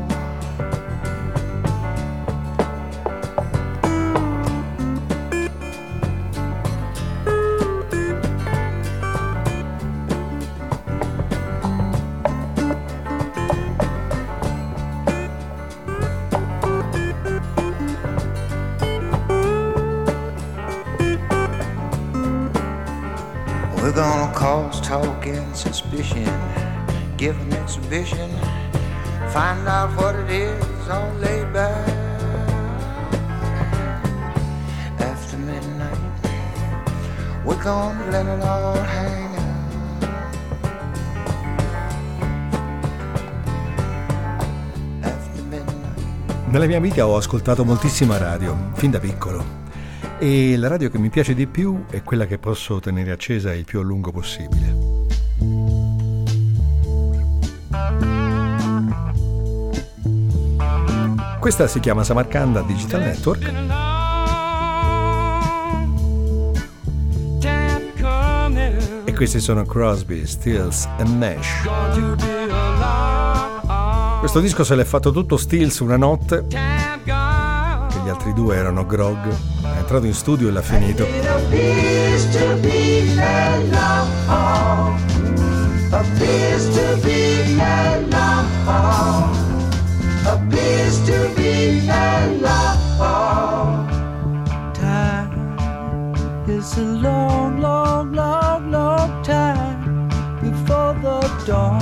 We're gonna cause talk and suspicion, give an exhibition, find out what it is all laid back. After midnight, we're gonna let it all hang out. After midnight.
Nella mia vita ho ascoltato moltissima radio, fin da piccolo. E la radio che mi piace di più è quella che posso tenere accesa il più a lungo possibile. Questa si chiama Samarcanda Digital Network. E questi sono Crosby, Stills e Nash. Questo disco se l'è fatto tutto Stills una notte, e gli altri due erano grog. È entrato in studio e l'ha finito.
Time is a long, long, long, long time before the dawn.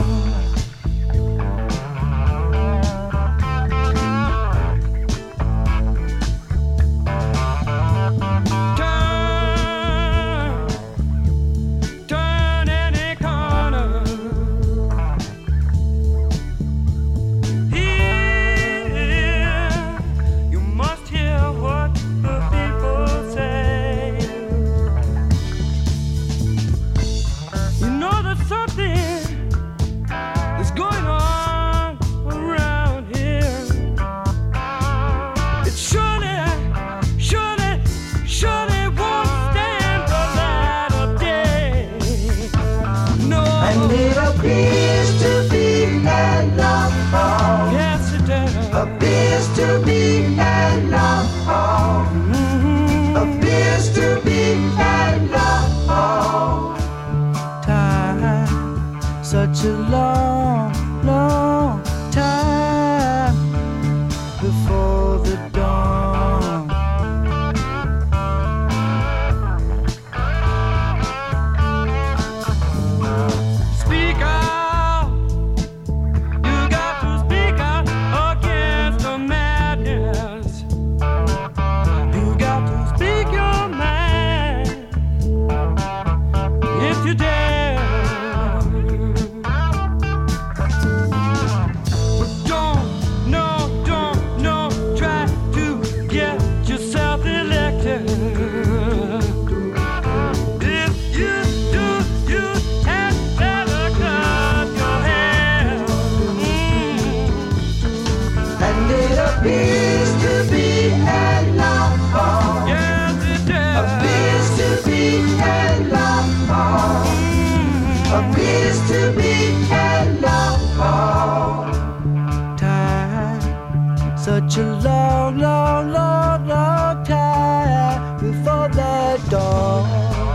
such a long, long, long, long time before the dawn.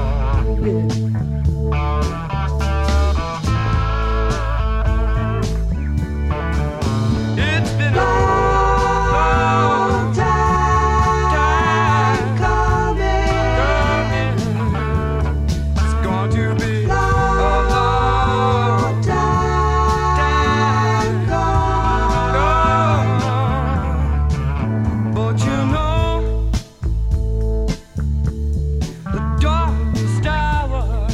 It's been a
long time coming.
It's going to be a long
time
gone. But you know, the darkest hour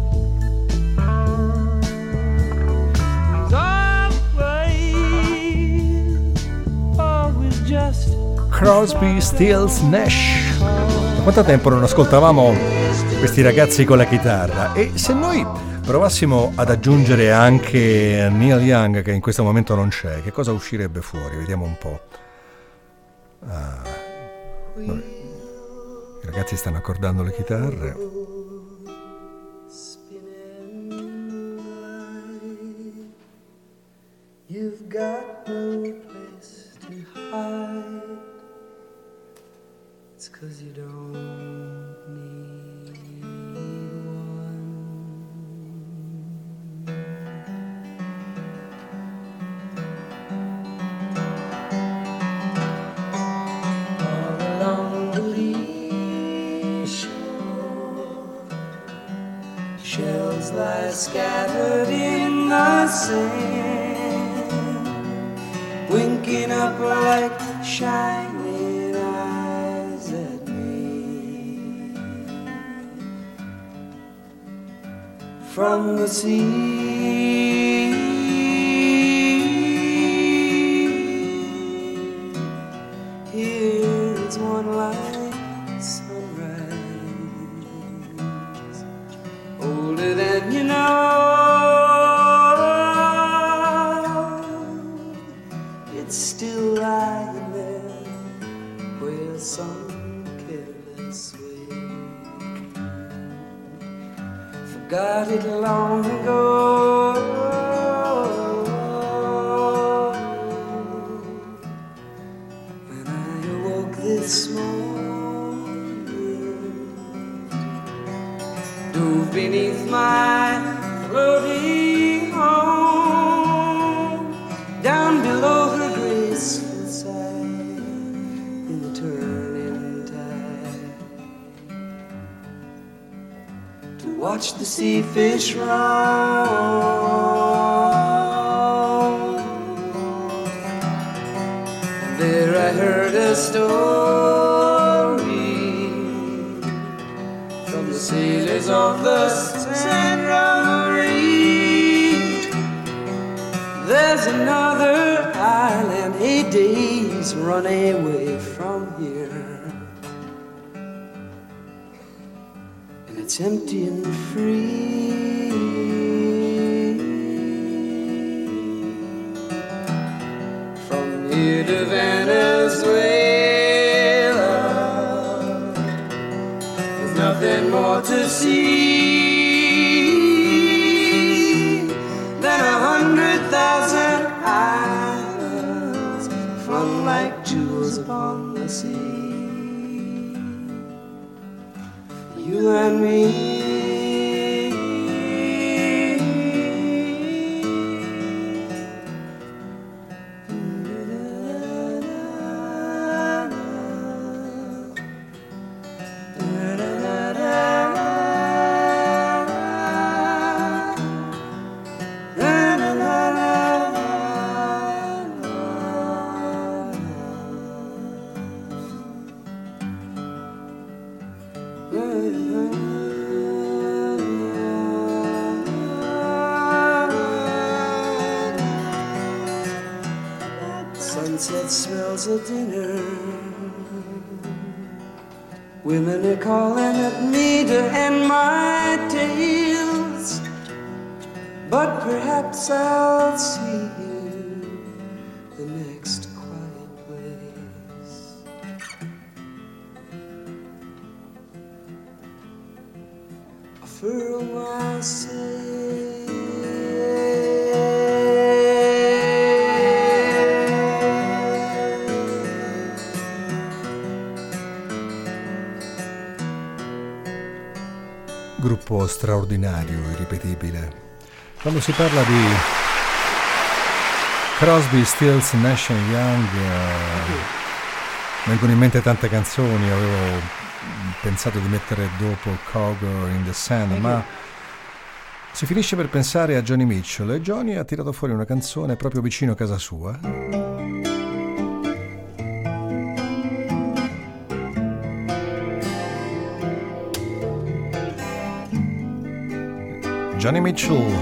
is always, always just
Crosby, Stills, Nash. Da quanto tempo non ascoltavamo questi ragazzi con la chitarra? E se noi provassimo ad aggiungere anche Neil Young, che in questo momento non c'è, che cosa uscirebbe fuori? Vediamo un po'. Ah, vabbè. I ragazzi stanno accordando le chitarre.
You've got no place to hide. It's 'cause you don't need one. All along the lee shore, shells lie scattered in the sand, winking up like shining eyes at me. From the sea, here's one like sunrise, older than you know. It's still lying there where some careless way forgot it long ago. When I awoke this morning, dove beneath my floating home, down below her graceful side in the turning tide, to watch the sea fish roam. There I heard a story from the sailors of the San Rosary. There's another island a day's run away from here, and it's empty and free. From here to Venezuela, there's nothing more to see than a hundred thousand islands flung like jewels upon the sea. You and me. Sunset smells of dinner. Women are calling at me to end my tales, but perhaps I'll see you the next quiet place. I furrow my sail,
gruppo straordinario, irripetibile. Quando si parla di Crosby, Stills, Nash and Young eh, vengono in mente tante canzoni. Avevo pensato di mettere dopo Cowgirl in the Sand, ma si finisce per pensare a Joni Mitchell, e Joni ha tirato fuori una canzone proprio vicino a casa sua. Joni Mitchell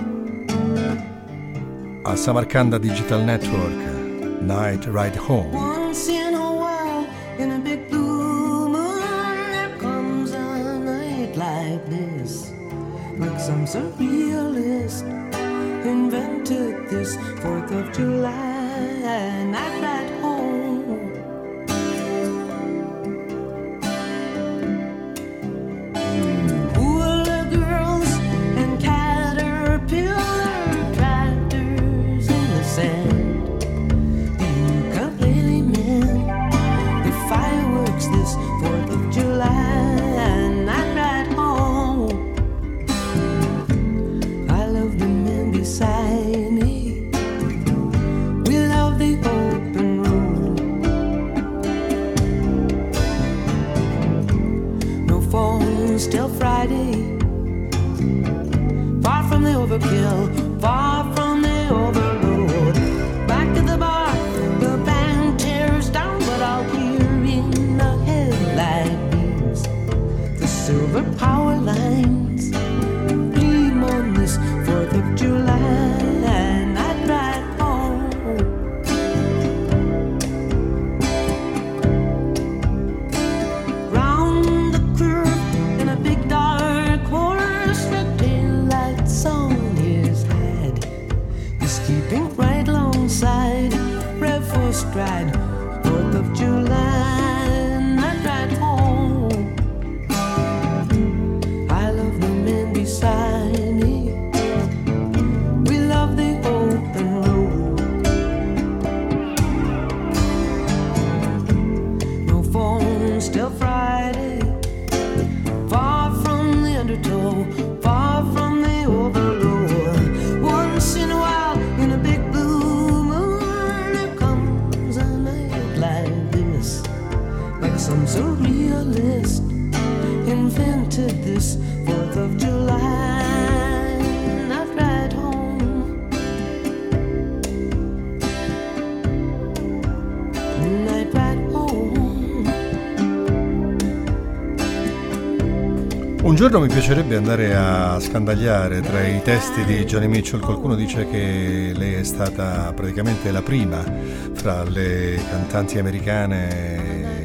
a Samarcanda Digital Network, Night Ride Home.
Once in a while, in a big blue moon, there comes a night like this. Like some surrealist invented this fourth of July night ride home. Hula girls and caterpillar tractors in the sand. The ukulele men, the fireworks this fourth of July night ride home. I love the men beside me. We love the open road. No phones till Friday. Far from the overkill, far from the overload. Back to the bar, the band tears down, but I'll hear in the headlight beams the silver power lines gleam on this fourth of July night ride home. Round the curve in a big dark horse, the taillights on his head is keeping right alongside. Rev for stride, fourth of July night ride home. I love the men beside me. We love the open road. No phones till Friday. Far from the undertow, far from the overload. Once in a while, in a big blue moon, there comes a night like this. Like some surrealist invented this fourth of July night ride home. Night ride home.
Un giorno mi piacerebbe andare a scandagliare tra i testi di Joni Mitchell. Qualcuno dice che lei è stata praticamente la prima fra le cantanti americane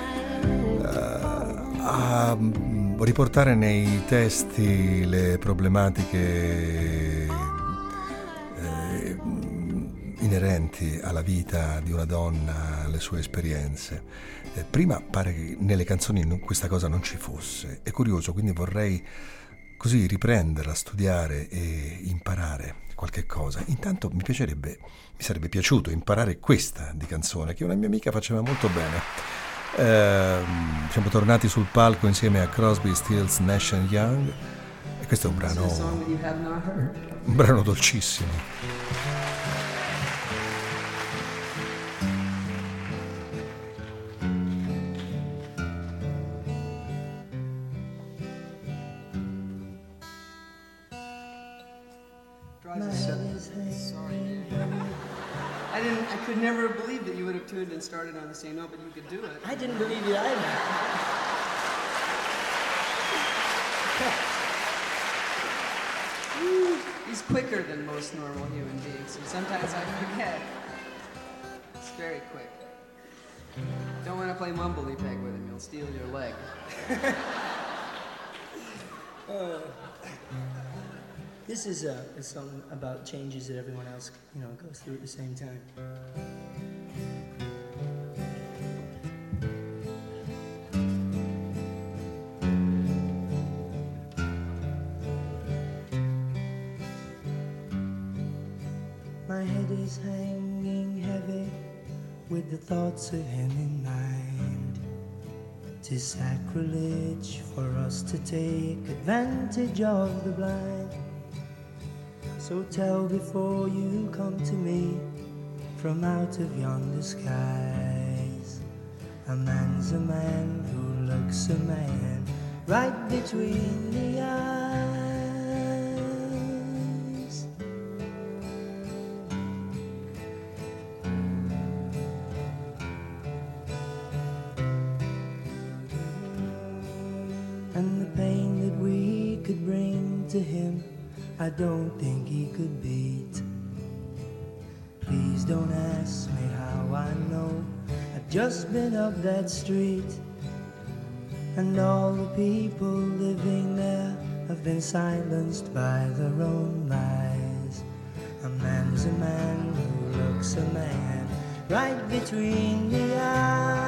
eh, a riportare nei testi le problematiche eh, inerenti alla vita di una donna, alle sue esperienze. Eh, prima pare che nelle canzoni non- questa cosa non ci fosse. È curioso, quindi vorrei così riprenderla, studiare e imparare qualche cosa. Intanto mi piacerebbe, mi sarebbe piaciuto imparare questa di canzone che una mia amica faceva molto bene. Ehm, siamo tornati sul palco insieme a Crosby, Stills, Nash and Young, e questo è un brano, un brano dolcissimo.
I didn't. I could never believe that you would have tuned and started on the same note, but you could do it.
I didn't believe it either.
He's quicker than most normal human beings, and sometimes I forget. It's very quick. Don't want to play mumbly peg with him; he'll steal your leg.
uh, this is a, a song about changes that everyone else, you know, goes through at the same time. My head is hanging heavy with the thoughts of him in mind. It is sacrilege for us to take advantage of the blind. So tell before you come to me from out of yonder skies. A man's a man who looks a man right between the eyes. And the pain that we could bring to him, I don't think he could beat. Please don't ask me how I know, I've just been up that street. And all the people living there have been silenced by their own lies. A man's a man who looks a man right between the eyes.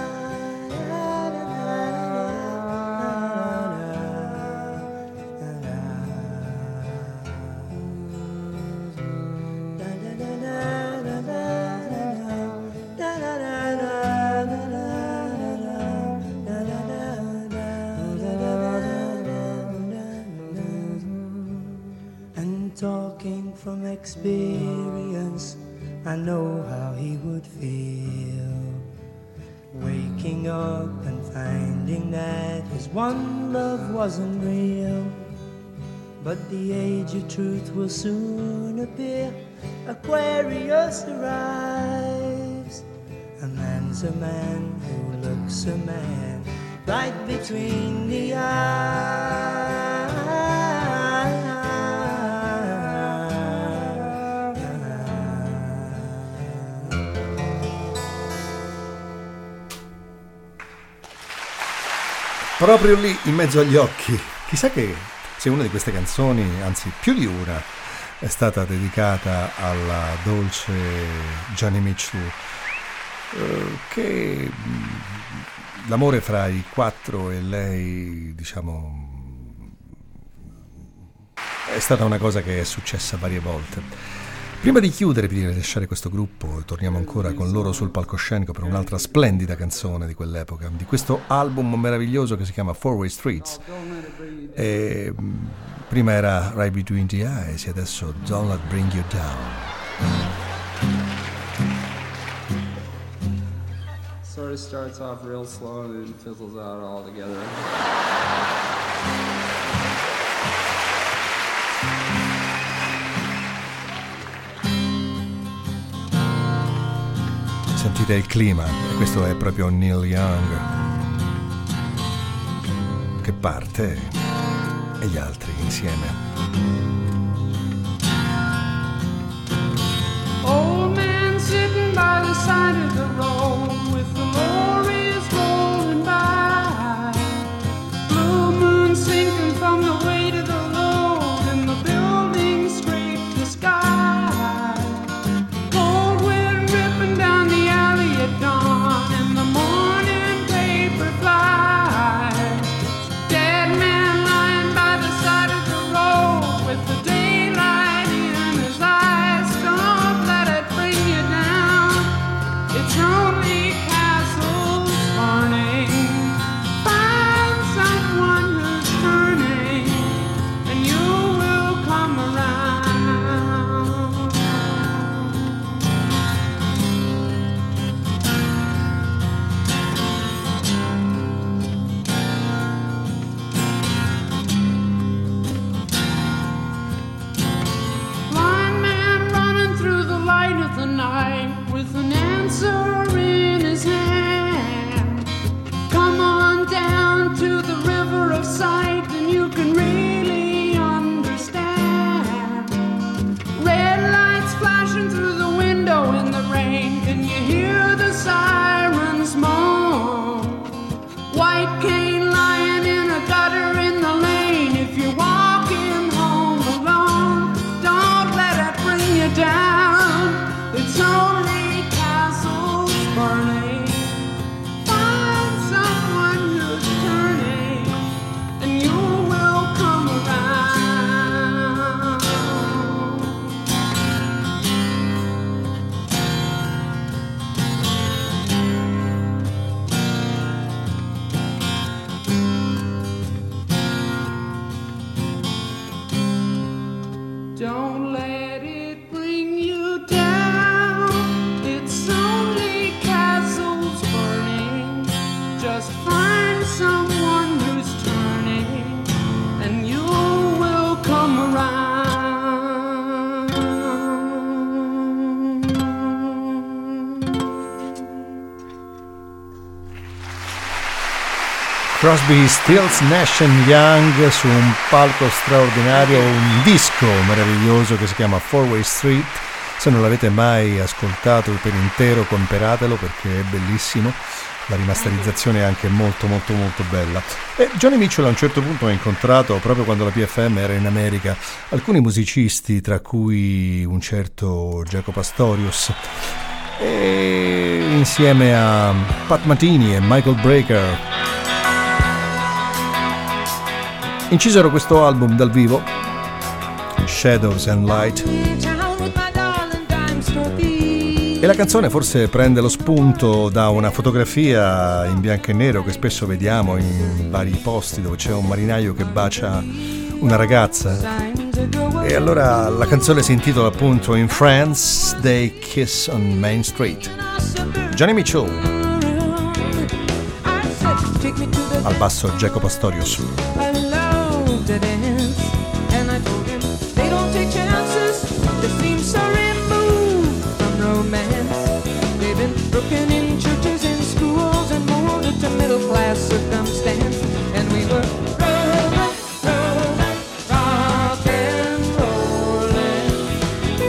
Talking from experience, I know how he would feel. Waking up and finding that his one love wasn't real. But the age of truth will soon appear. Aquarius arrives. A man's a man who looks a man right between the eyes.
Proprio lì, in mezzo agli occhi. Chissà che se una di queste canzoni, anzi più di una, è stata dedicata alla dolce Joni Mitchell, eh, che l'amore fra i quattro e lei, diciamo, è stata una cosa che è successa varie volte. Prima di chiudere, prima di lasciare questo gruppo, torniamo ancora con loro sul palcoscenico per un'altra splendida canzone di quell'epoca, di questo album meraviglioso che si chiama Four Way Streets. E prima era Right Between the Eyes e adesso Don't Let Bring You Down.
Sort of starts off real slow and then fizzles out altogether.
Sentite il clima, e questo è proprio Neil Young che parte e gli altri insieme.
Old man sitting by the side of the road with the lorries rolling by. Blue moon sinking from the weight of the load and the buildings scrape the sky. Cold wind ripping down the alley at dawn and the morning paper flies. Dead man lying by the side of the road with the daylight in his eyes. Don't let it bring you down. It's only castles burning. Find someone who's turning and you will come around. Blind man running through the light of the night with an answer in his hand. Come on down to the river of sight and you can really understand. Red lights flashing through the window in the rain. Can you hear the sirens moan? White cane lying in a gutter in the lane. If you're walking home alone, don't let it bring you down. It's only castles burning. Find someone who's turning and you will come around. someone who's turning, and you will come around.
Crosby, Stills, Nash and Young su un palco straordinario, un disco meraviglioso che si chiama Four Way Street. Se non l'avete mai ascoltato per intero, comperatelo perché è bellissimo. La rimasterizzazione è anche molto molto molto bella. E Johnny Mitchell a un certo punto ha incontrato, proprio quando la P F M era in America, alcuni musicisti, tra cui un certo Jaco Pastorius, e insieme a Pat Metheny e Michael Brecker incisero questo album dal vivo, Shadows and Light. E la canzone forse prende lo spunto da una fotografia in bianco e nero che spesso vediamo in vari posti dove c'è un marinaio che bacia una ragazza. E allora la canzone si intitola appunto In France They Kiss on Main Street. Johnny Mitchell, al basso Jaco Pastorius.
To dance, and I told him they don't take chances. They seem so removed from romance. They've been broken in churches and schools and molded to middle class circumstance. And we were rolling, rolling, rock and rolling.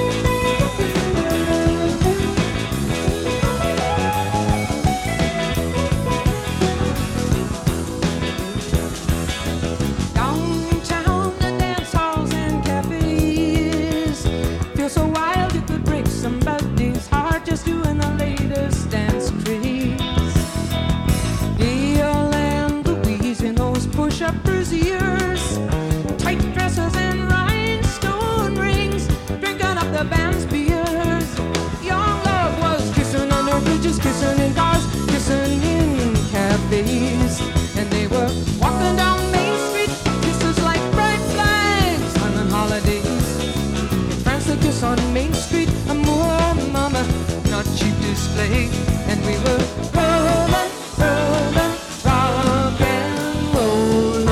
Downtown, the dance halls and cafes feel so wild you could break somebody's heart just doing the latest dance craze. Gail and Louise in those push-up brassiers, tight dresses and rhinestone rings, drinking up the band's beers. Young love was kissing under bridges, kissing in cars, kissing in cafes, and they were walking down Main Street, kisses like bright flags on holidays. In France, they kiss on Main Street, amour, mama, not cheap display. And we were rolling, rolling, rock and rolling.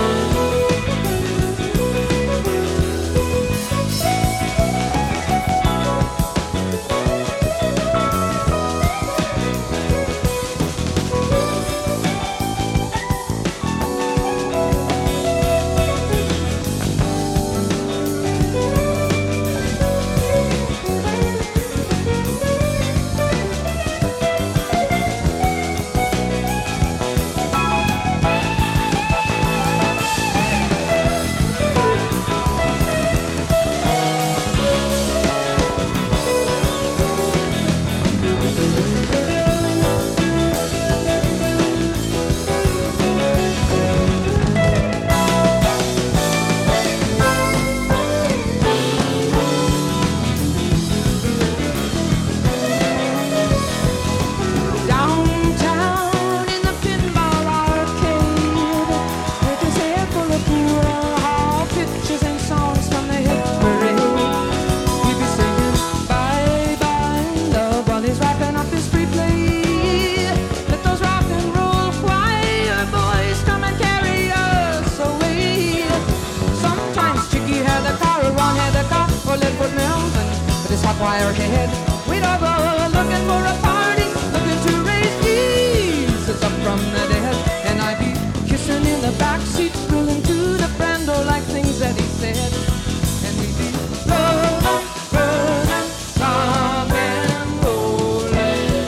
Downtown in the pinball arcade, with his hair full of pool hall pictures and songs from the hit parade. He'd be singing bye bye love while he's wrapping up his free play. Let those rock and roll choir boys come and carry us away. Sometimes Chicky had the car, or Ron had the car, or Lidford Melvin with his hot wire head. We'd all go looking for a party, looking to raise Jesus up from the dead. And I'd be kissing in the backseat, thrilling to the brando like things that he said. And we'd be rolling, rolling, rock and rolling.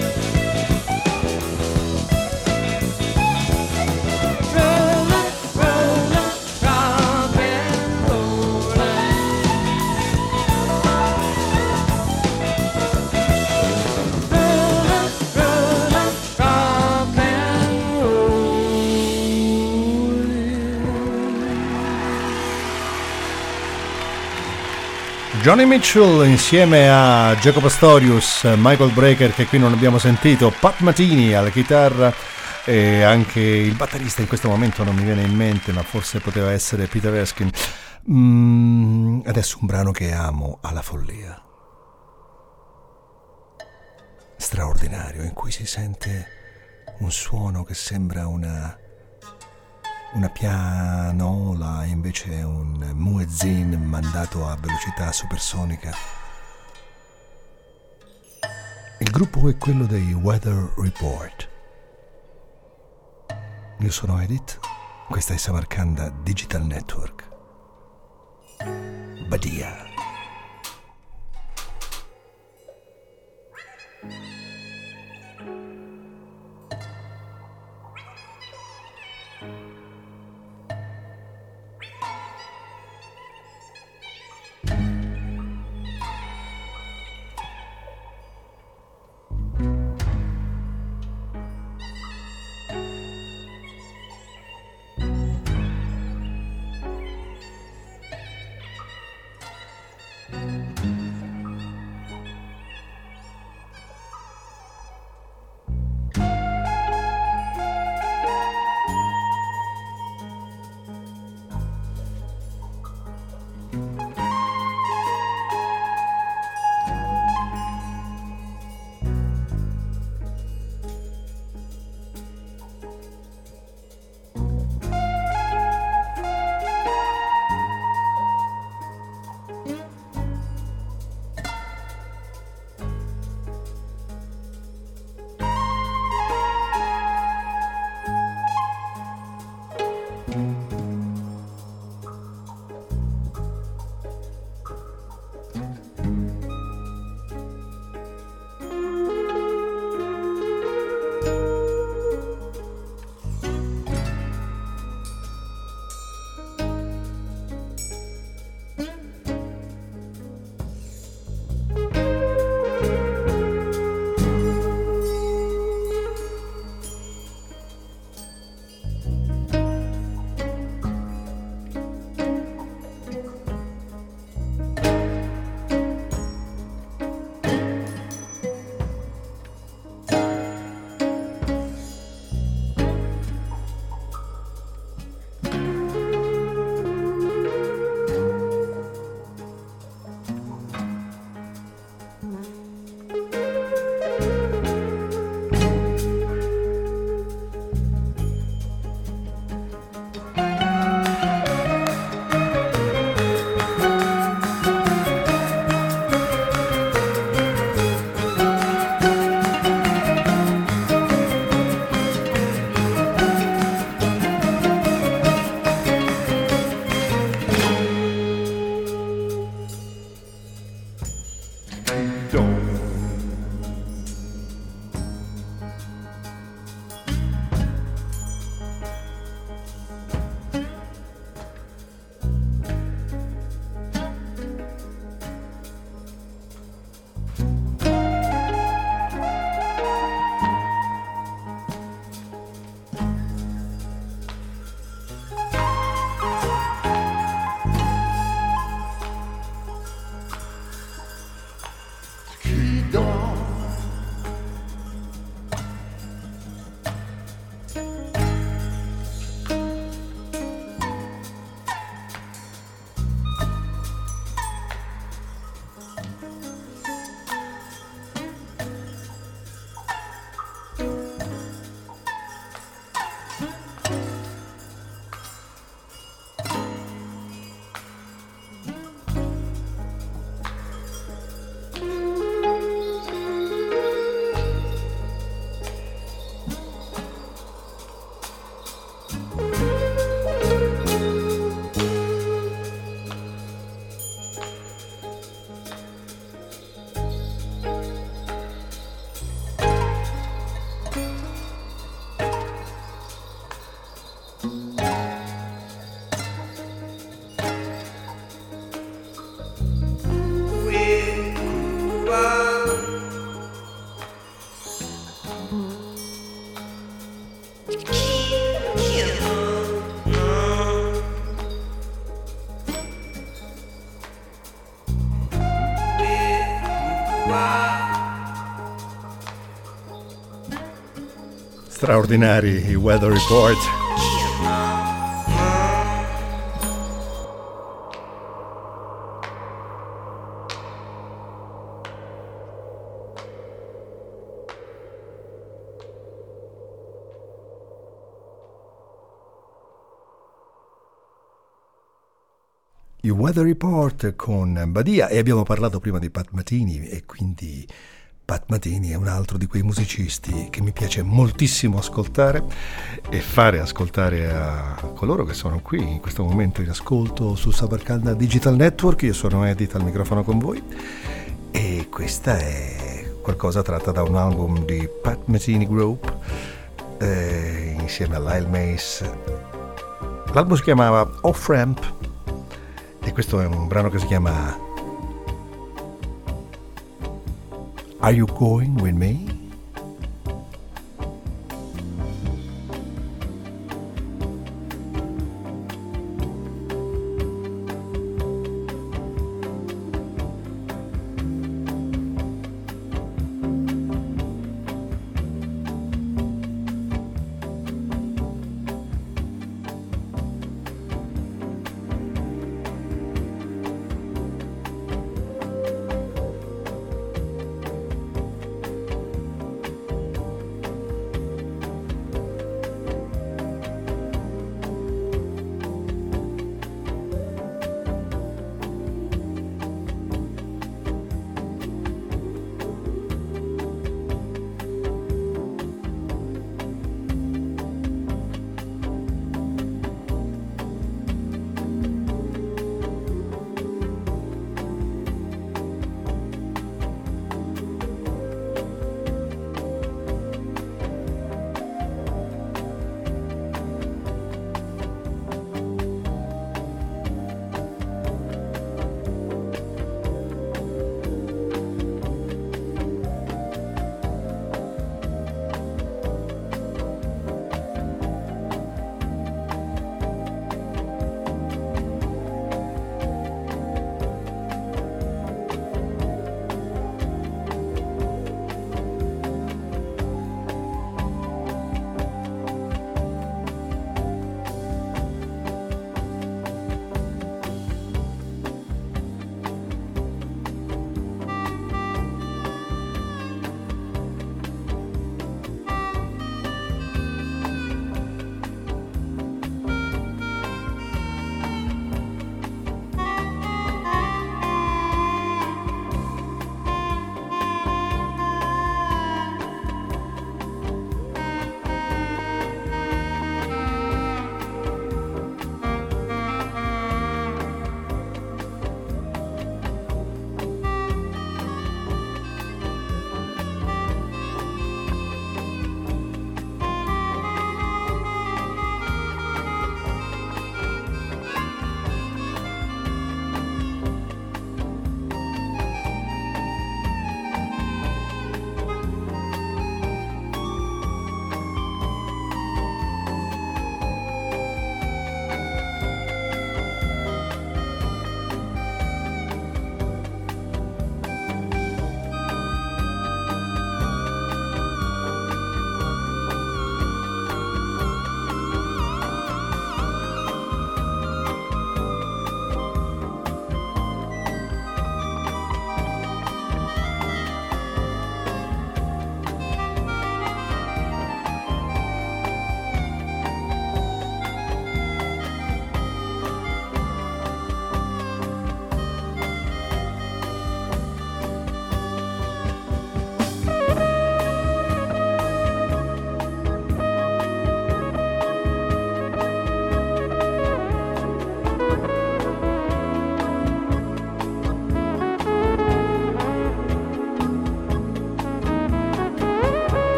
Rolling, rolling, rock and rolling. Rolling, rolling, rock and
Johnny Mitchell insieme a Jaco Pastorius, Michael Brecker che qui non abbiamo sentito, Pat Metheny alla chitarra e anche il batterista in questo momento non mi viene in mente, ma forse poteva essere Peter Erskine. Mm, adesso un brano che amo alla follia, straordinario, in cui si sente un suono che sembra una
una pianola e invece un muezzin mandato a velocità supersonica. Il gruppo è quello dei Weather Report. Io sono Edith, questa è Samarcanda Digital Network. Badia.
Straordinari i Weather Report.
il Weather Report con Badia, e abbiamo parlato prima di Pat Metheny, e quindi Pat Metheny è un altro di quei musicisti che mi piace moltissimo ascoltare e fare ascoltare a coloro che sono qui in questo momento in ascolto su Sabarcanda Digital Network. Io sono Edith al microfono con voi, e questa è qualcosa tratta da un album di Pat Metheny Group eh, insieme a Lyle Mace. L'album si chiamava Off Ramp e questo è un brano che si chiama Are You Going With Me?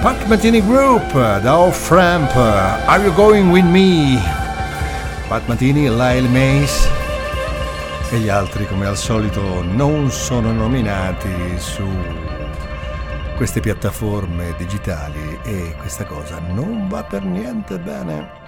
Pat Metheny Group da Off-Ramp, Are You Going With Me? Pat Metheny, Lyle Mays e gli altri come al solito non sono nominati su queste piattaforme digitali e questa cosa non va per niente bene.